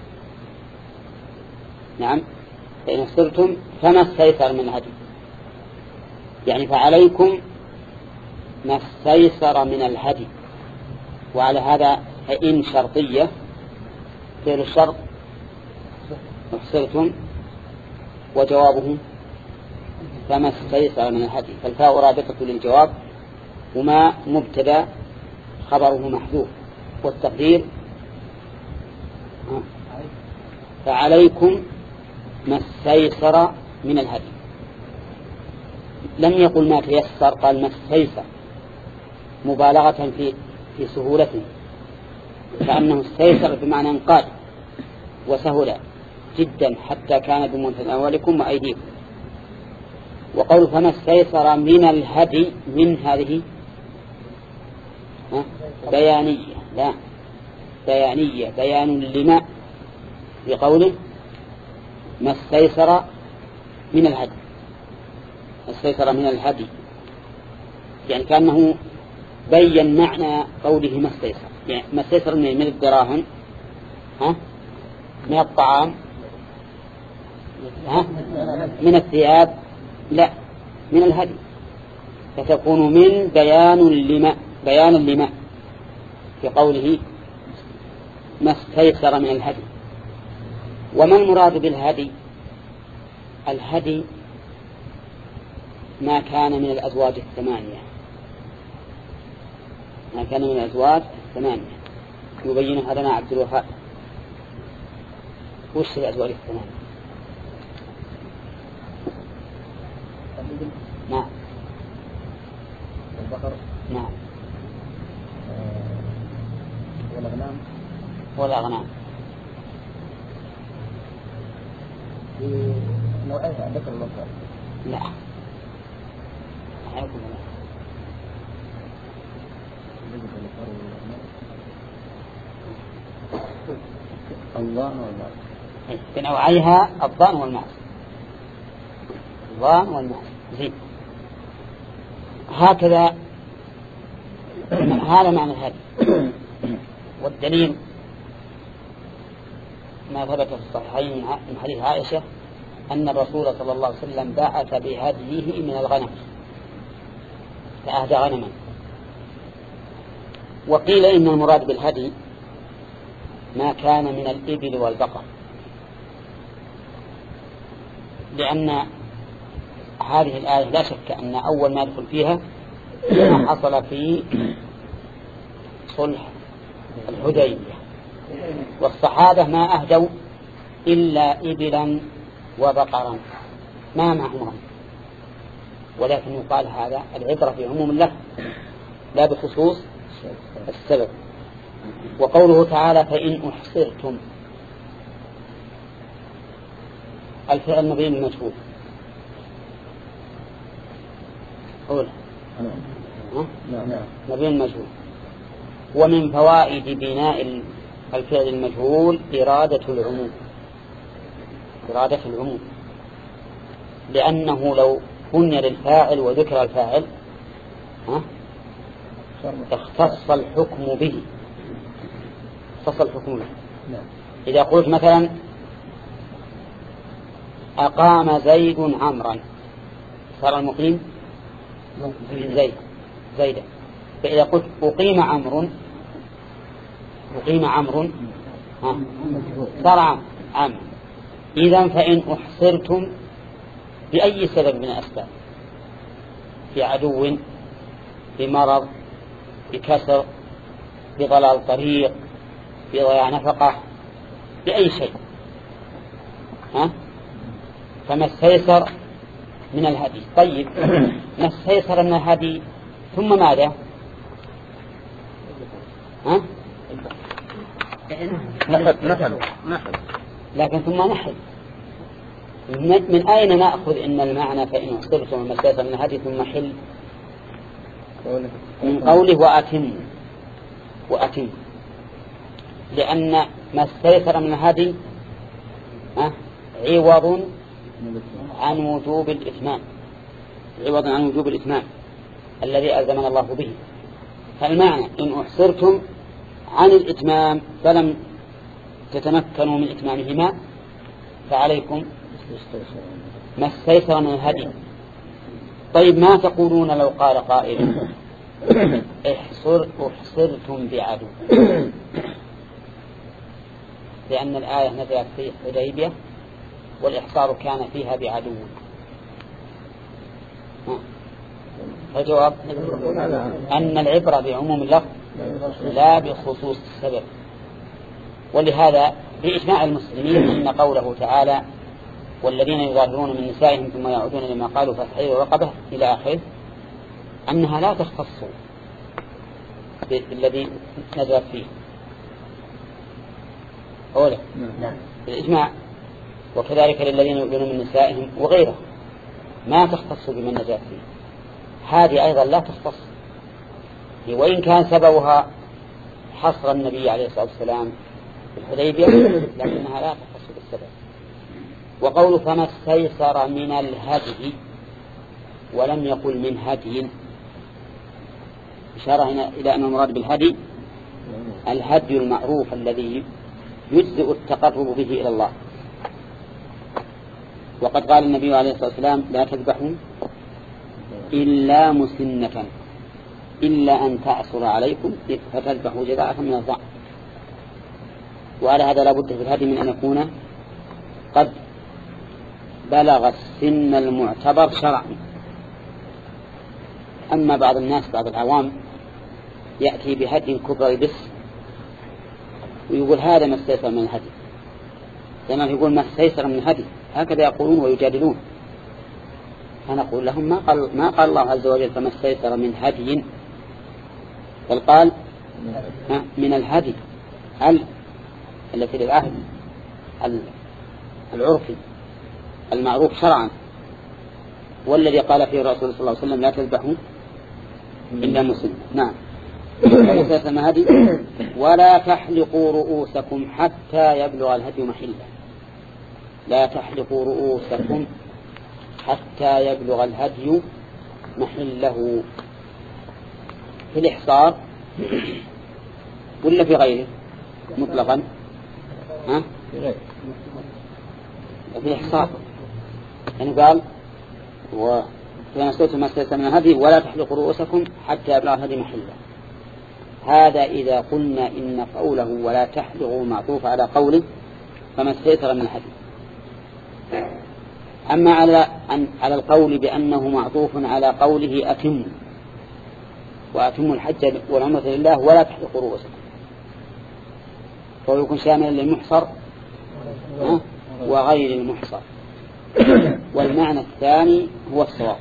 نعم. فإن أحصرتم فما استيسر من الهدي، يعني فعليكم ما استيسر من الهدي. وعلى هذا فإن شرطية، فعل الشرط أحصرتم، وجوابه فما استيسر من الهدي، فالفاء رابطة للجواب، وما مبتدا خبره محذوف، والتقدير فعليكم ما استيسر من الهدي. لم يقل ما تيسر، قال ما استيسر مبالغة في في سهولته، كأنه استيسر بمعنى انقاد وسهل جدا حتى كان بمتناولكم وأيديكم. وقول فما استيسر من الهدي، من هذه بيانية، لا بيانية، بيان لما بقوله ما استيسر من الهدي، استيسر من الهدي، يعني كأنه بين معنى قوله ما استيسر، يعني ما استيسر من, من الدراهم، ها من الطعام، ها من الثياب، لا من الهدي، فتكون من بيان لما، بيانا لما في قوله ما استيسر من الهدي. وما المراد بالهدي؟ الهدي ما كان من الأزواج الثمانية، ما كان من الأزواج الثمانية. يبين هذا مع عبد الوهاب. وش الأزواج الثمانية؟ نعم البقر، نعم والأغنام، والأغنام في نوعيها ذكر الأنثى. لا حيكون الضان والمعز، بنوعيها الضان والمعز، الضان والمعز. زين، هكذا هذا معنى الهدي. والدليل ما ثبت في الصحيحين من حديث عائشة أن الرسول صلى الله عليه وسلم بعث بهديه من الغنم، فأهدى غنما. وقيل إن المراد بالهدي ما كان من الإبل والبقر، لأن هذه الآية لا شك أن أول ما يدخل فيها ما حصل في صلح الحديبية، والصحابة ما أهدوا إلا إبلا وبقرا ما معهم، ولكن يقال هذا العبرة في عموم اللفظ لا بخصوص السبب. وقوله تعالى فإن أحصرتم، الفعل مبني للمجهول، قول مبني للمجهول. ومن فوائد بناء الفعل المجهول إرادة العموم، إرادة العموم، لأنه لو بني للفاعل وذكر الفاعل ها اختص الحكم به، اختص الحكم به. إذا قلت مثلا أقام زيد عمرا، صار المقيم زيد زيدا. فإذا قلت أقيم عمرو، أقيم عمرو صار عام. إذن فإن أحصرتم بأي سبب من الأسباب، بعدو، بمرض، بكسر، بضلال طريق، بضياع نفقة، بأي شيء، ها فما استيسر من الهدي. طيب ما استيسر من الهدي ثم ماذا؟ ها نحل، لكن ثم نحل. من أين نأخذ إن المعنى فإن أحصرتم وما استيسر من الهدي ثم حل؟ من قوله وأتم، وأتم، لأن ما استيسر من الهدي عوض عن وجوب الإتمام، عوض عن وجوب الإتمام الذي ألزمنا الله به. فالمعنى إن أحصرتم عن الإتمام فلم تتمكنوا من إتمامهما فعليكم ما استيسر من الهدي. طيب ما تقولون لو قال قائل احصر احصرتم بعدو، لأن الآية نزلت في حديبية والإحصار كان فيها بعدو، فالجواب أن العبرة بعموم اللفظ لا بخصوص السبب. ولهذا بإجماع المسلمين أن قوله تعالى والذين يظاهرون من نسائهم ثم يعودون لما قالوا فتحرير رقبة إلى آخره، أنها لا تختص بالذي نزلت فيه أولا بالإجماع، وكذلك للذين يؤمنون من نسائهم وغيره ما تختص بمن نزلت فيه. هذه أيضا لا تختص، وإن كان سببها حصر النبي عليه الصلاة والسلام في الحديبية لكنها لا تختص بالسبب. وقول فما استيسر من الهدي ولم يقل من هدي، إشارة إلى أن المراد بالهدي الهدي المعروف الذي يجزئ التقرب به إلى الله. وقد قال النبي عليه الصلاة والسلام لا تذبحوا إلا مسنة إلا أن تعصر عليكم فتذبحوا جذاعة من الضعف. وعلى هذا لا بد في الهدي من أن يكون قد بلغ السن المعتبر شرعا. أما بعض الناس بعض العوام يأتي بهدي كبر بس ويقول هذا ما استيسر من الهدي، لما يقول ما استيسر من الهدي، هكذا يقولون ويجادلون. فنقول لهم ما قال, ما قال الله عز وجل فما استيسر من هدي، بل قال من الهدي هل التي للعهد العرفي المعروف شرعا، والذي قال فيه الرسول صلى الله عليه وسلم لا تذبحوا إلا مسلم. نعم. هدي ولا تحلقوا رؤوسكم حتى يبلغ الهدي محله. لا تحلقوا رؤوسكم حتى يبلغ الهدي محله في الإحصار ولا في غيره مطلقا؟ ها؟ في الإحصار يعني قال وفي نسوة ما استيسر من الهدي ولا تحلقوا رؤوسكم حتى يبلغ الهدي محله. هذا إذا قلنا إن قوله ولا تحلقوا معطوف على قوله فما استيسر من الهدي. أما على على القول بأنه معطوف على قوله أتموا وأتموا الحج والعمرة لله ولا تحلقوا رؤوسكم، فهو يكون شاملا للمحصر وغير المحصر. والمعنى الثاني هو الصواب.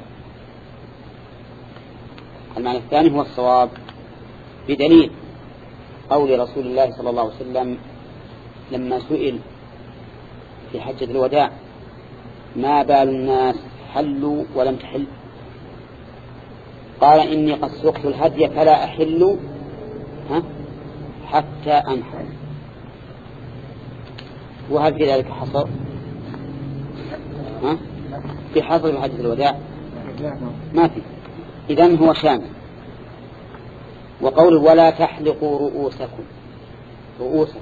المعنى الثاني هو الصواب بدليل قول رسول الله صلى الله عليه وسلم لما سئل في حجة الوداع ما بال الناس حلوا ولم تحل، قال إني قد سقت الهدي فلا أحل ها حتى أنحر. وهل في ذلك حصر؟ ها؟ في حصر في حجة الوداع ما في، إذن هو شامل. وقول ولا تحلقوا رؤوسكم رؤوسكم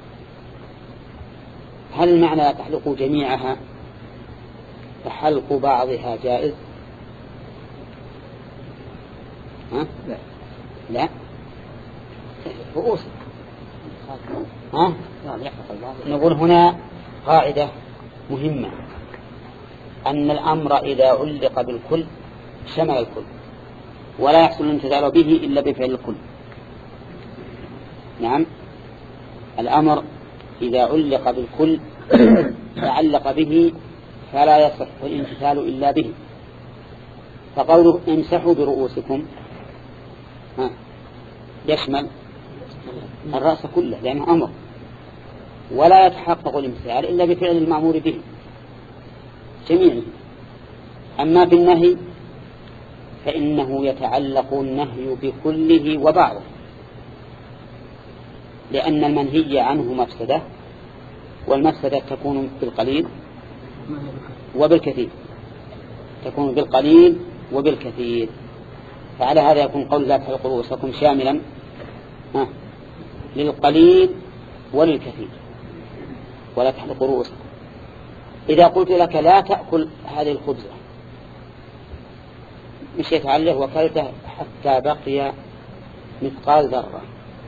هل المعنى لا تحلقوا جميعها فحلق بعضها جائز؟ ها؟ لا لا رؤوسكم ها؟ نقول هنا قاعدة مهمة أن الأمر إذا علق بالكل شمل الكل ولا يحصل الامتثال به إلا بفعل الكل. نعم الأمر إذا علق بالكل تعلق به فلا يصح الامتثال إلا به. فقوله امسحوا برؤوسكم ها يشمل الرأس كله لأنه أمر، ولا يتحقق الامتثال إلا بفعل المأمور به جميعا. أما بالنهي فإنه يتعلق النهي بكله وبعضه، لأن المنهي عنه مفسدة، والمفسدة تكون بالقليل وبالكثير، تكون بالقليل وبالكثير. فعلى هذا يكون قول لا تحلقوا رؤوسكم شاملا ها للقليل وللكثير ولا تحلقوا رؤوسكم. إذا قلت لك لا تأكل هذه الخبزة مشيت عليه وكلته حتى بقي مثقال ذرة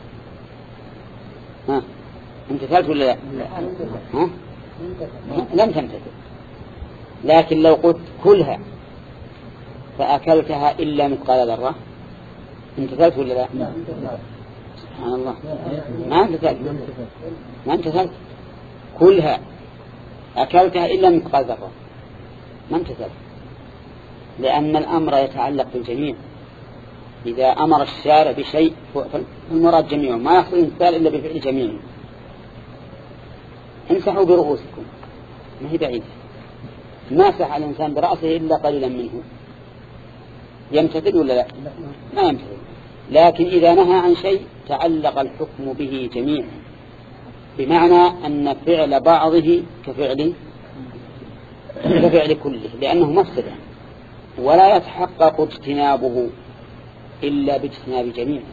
ها امتثلت ولا لا؟ ها؟ لم تمتثل. لكن لو قلت كلها فأكلتها إلا مثقال ذرة امتثلت ولا لا؟ سبحان الله ما امتثلت ما امتثلت كلها أكلتها إلا مثقال ذرة ما امتثل، لأن الأمر يتعلق بالجميع. إذا أمر الشارع بشيء فالمراد جميعا، ما يحصل امتثال إلا بفعل جميع. امسحوا برؤوسكم، ما هي بعيدة، ما مسح الإنسان برأسه إلا قليلا منه، يمتثل ولا لا؟ ما يمتثل. لكن إذا نهى عن شيء تعلق الحكم به جميعا، بمعنى أن فعل بعضه كفعل كفعل كله، لأنه مفسدة ولا يتحقق اجتنابه إلا باجتناب جميع.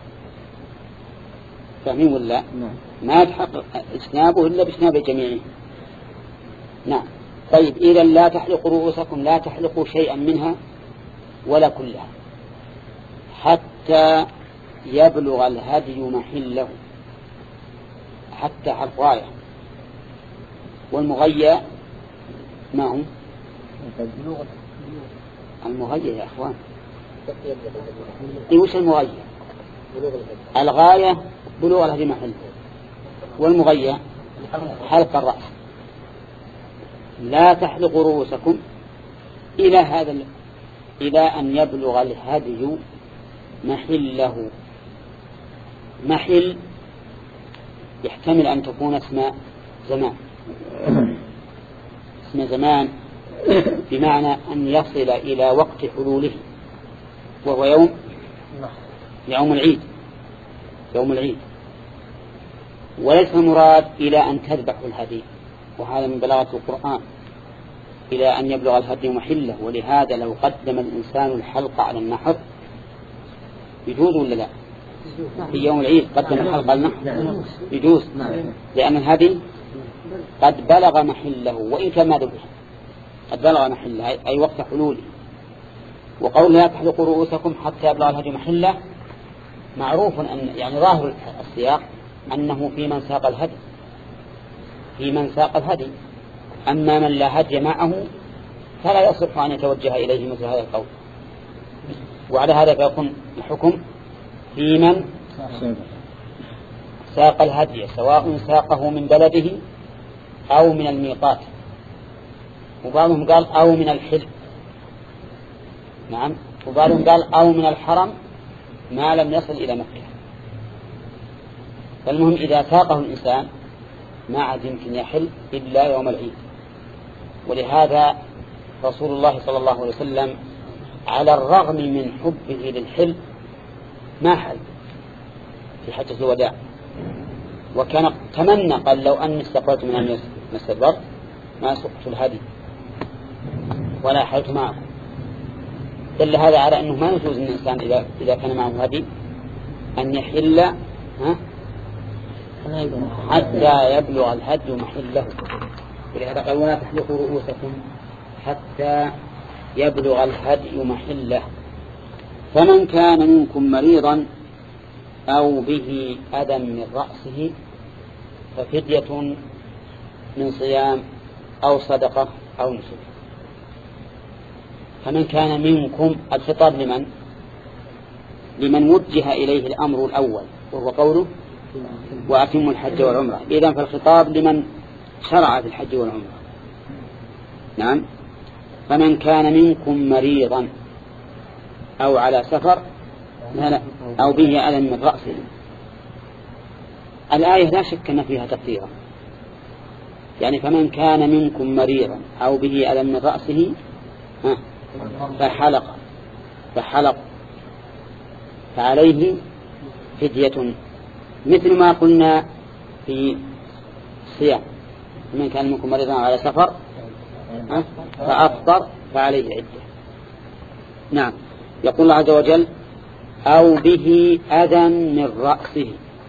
فاهمين ولا؟ ما يتحقق اجتنابه إلا باجتناب جميع. نعم. طيب إذا لا تحلقوا رؤوسكم، لا تحلقوا شيئا منها ولا كلها حتى يبلغ الهدي محله، حتى حلق غاية. والمغيى ما هم؟ المغيى يا أخوان، وش المغيى؟ الغاية بلوغ الهدي محله، والمغيى حلق الرأس. لا تحلقوا رؤوسكم إلى هذا إلى أن يبلغ الهدي محله. محل يحتمل أن تكون اسم زمان، اسم زمان بمعنى أن يصل إلى وقت حلوله، وهو يوم يوم العيد يوم العيد وليس مراد إلى أن تذبح الهدي، وهذا من بلاغة القرآن، إلى أن يبلغ الهدي محله. ولهذا لو قدم الإنسان الحلق على النحر يجوز ولا لا؟ في يوم العيد قدم الحلق على النحر يجوز، لأن الهدي قد بلغ محله وإن كان ما ذبح، قد بلغ محله أي وقت حلوله. وقول لا تحلقوا رؤوسكم حتى يبلغ الهدي محله معروف أن يعني ظاهر السياق أنه في من ساق الهدي في من ساق الهدي أما من لا هدي معه فلا يصح أن يتوجه إليه مثل هذا القول. وعلى هذا فيكون الحكم في من ساق الهدي، سواء ساقه من بلده أو من الميقات، وبعضهم قال أو من الحل، نعم، وبعضهم قال أو من الحرم ما لم يصل إلى مكة. فالمهم إذا ساقه الإنسان ما عاد يمكن يحل إلا يوم العيد. ولهذا رسول الله صلى الله عليه وسلم على الرغم من حبه للحل ما حل في حجة الوداع، وكان تمنى قال لو أني استقبلت من أن استدبرت ما سقت الهدي ولا حلت معه. دل هذا على أنه ما يجوز أن الإنسان إذا, إذا كان معه هدي أن يحل ها حتى يبلغ الهدي محله. ولهذا قال ولا تحلقوا رؤوسكم حتى يبلغ الهدي محله. فمن كان منكم مريضا أو به أذى من رأسه ففدية من صيام أو صدقة أو نسك. فمن كان منكم الخطاب لمن لمن وجه إليه الأمر الأول وهو قوله وأتموا الحج والعمرة. إذن فالخطاب لمن شرع في الحج والعمرة. نعم. فمن كان منكم مريضا أو على سفر أو به أذى من رأسه. الآية لا شك أن فيها تقديرا، يعني فمن كان منكم مريضا أو به أذى من رأسه فحلق فحلق فعليه فدية، مثل ما قلنا في الصيام من كان منكم مريضا على سفر فأفطر فعليه عدة. نعم. يقول الله عز وجل أو به أذى من رأسه،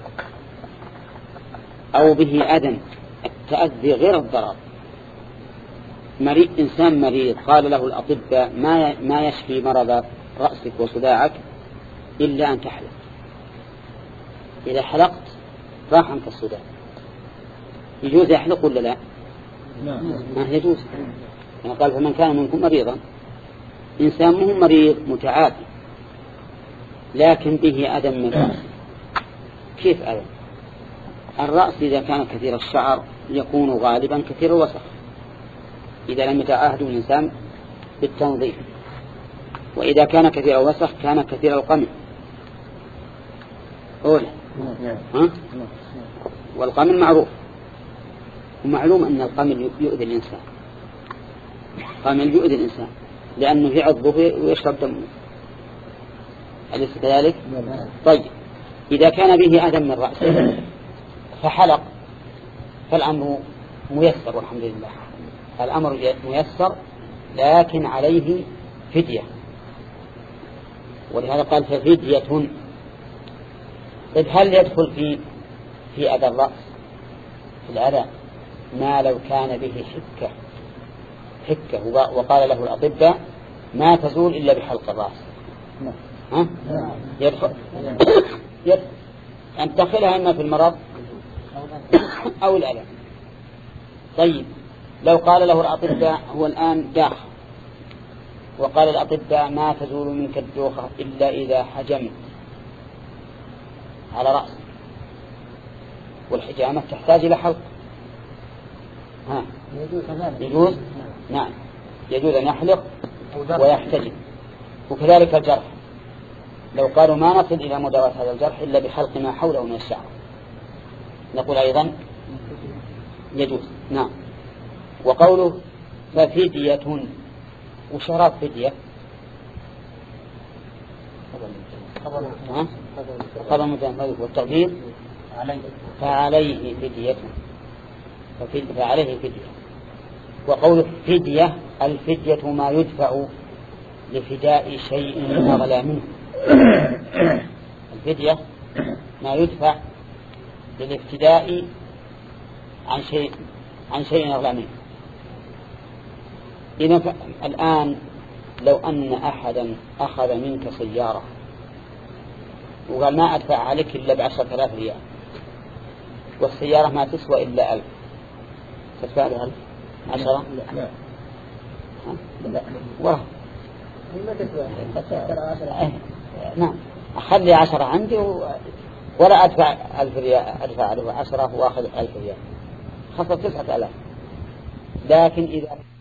أو به أذى، التأذي غير الضرر. مريض إنسان مريض قال له الأطباء ما ما يشفي مرض رأسك وصداعك إلا أن تحلق، إذا حلقت راح عنك الصداع. يجوز يحلق ولا لا؟ ما يجوز. يعني قال فمن كان منكم مريضا، إنسان مو مريض متعافي لكن به أذى من رأسه. كيف أذى؟ الرأس إذا كان كثير الشعر يكون غالبا كثير الوسخ، إذا لم يتعاهد الإنسان بالتنظيف. وإذا كان كثير الوسخ كان كثير القمع. أولا ها؟ والقمل معروف، ومعلوم أن القمل يؤذي الإنسان، القمل يؤذي الإنسان لأنه يعضه ويشرب دمه، أليس كذلك؟ طيب إذا كان به أذى من رأسه فحلق فالأمر ميسر والحمد لله، الأمر ميسر، لكن عليه فدية، ولهذا قال ففدية. طيب هل يدخل في في أذى الرأس في الأذى ما لو كان به حكة حكة وقال له الأطباء ما تزول إلا بحلق الرأس؟ ها؟ يدخل يدخل أن تدخلها إما في المرض أو الأذى. طيب لو قال له الأطباء هو الآن داخل وقال الأطباء ما تزول منك الدوخة إلا إذا حجمت على رأسك، والحجامة تحتاج إلى حلق، ها يجوز؟ نعم يجوز أن يحلق ويحتجم. وكذلك الجرح، لو قالوا ما نصل إلى مداواة هذا الجرح إلا بحلق ما حوله من الشعر، نقول أيضا يجوز. نعم. وقوله ففدية، وشراب فدية خبر متنفذ والتقدير فعليه فدية، فعليه فدية. وقوله فدية، الفدية ما يدفع لفداء شيء أغلى منه، الفدية ما يدفع للافتداء عن شيء عن شيء أغلى منه. إذا الآن لو أن أحدا أخذ منك سيارة وقال ما أدفع عليك إلا بعشرة آلاف ريال، والسيارة ما تسوى إلا ألف، تدفع له ألف؟ عشرة؟ لا لا واه ما تسوى. نعم أخلي عشرة عندي ولا أدفع ألف ريال، أدفع له عشرة وأخذ ألف ريال، خسر تسعة آلاف. لكن إذا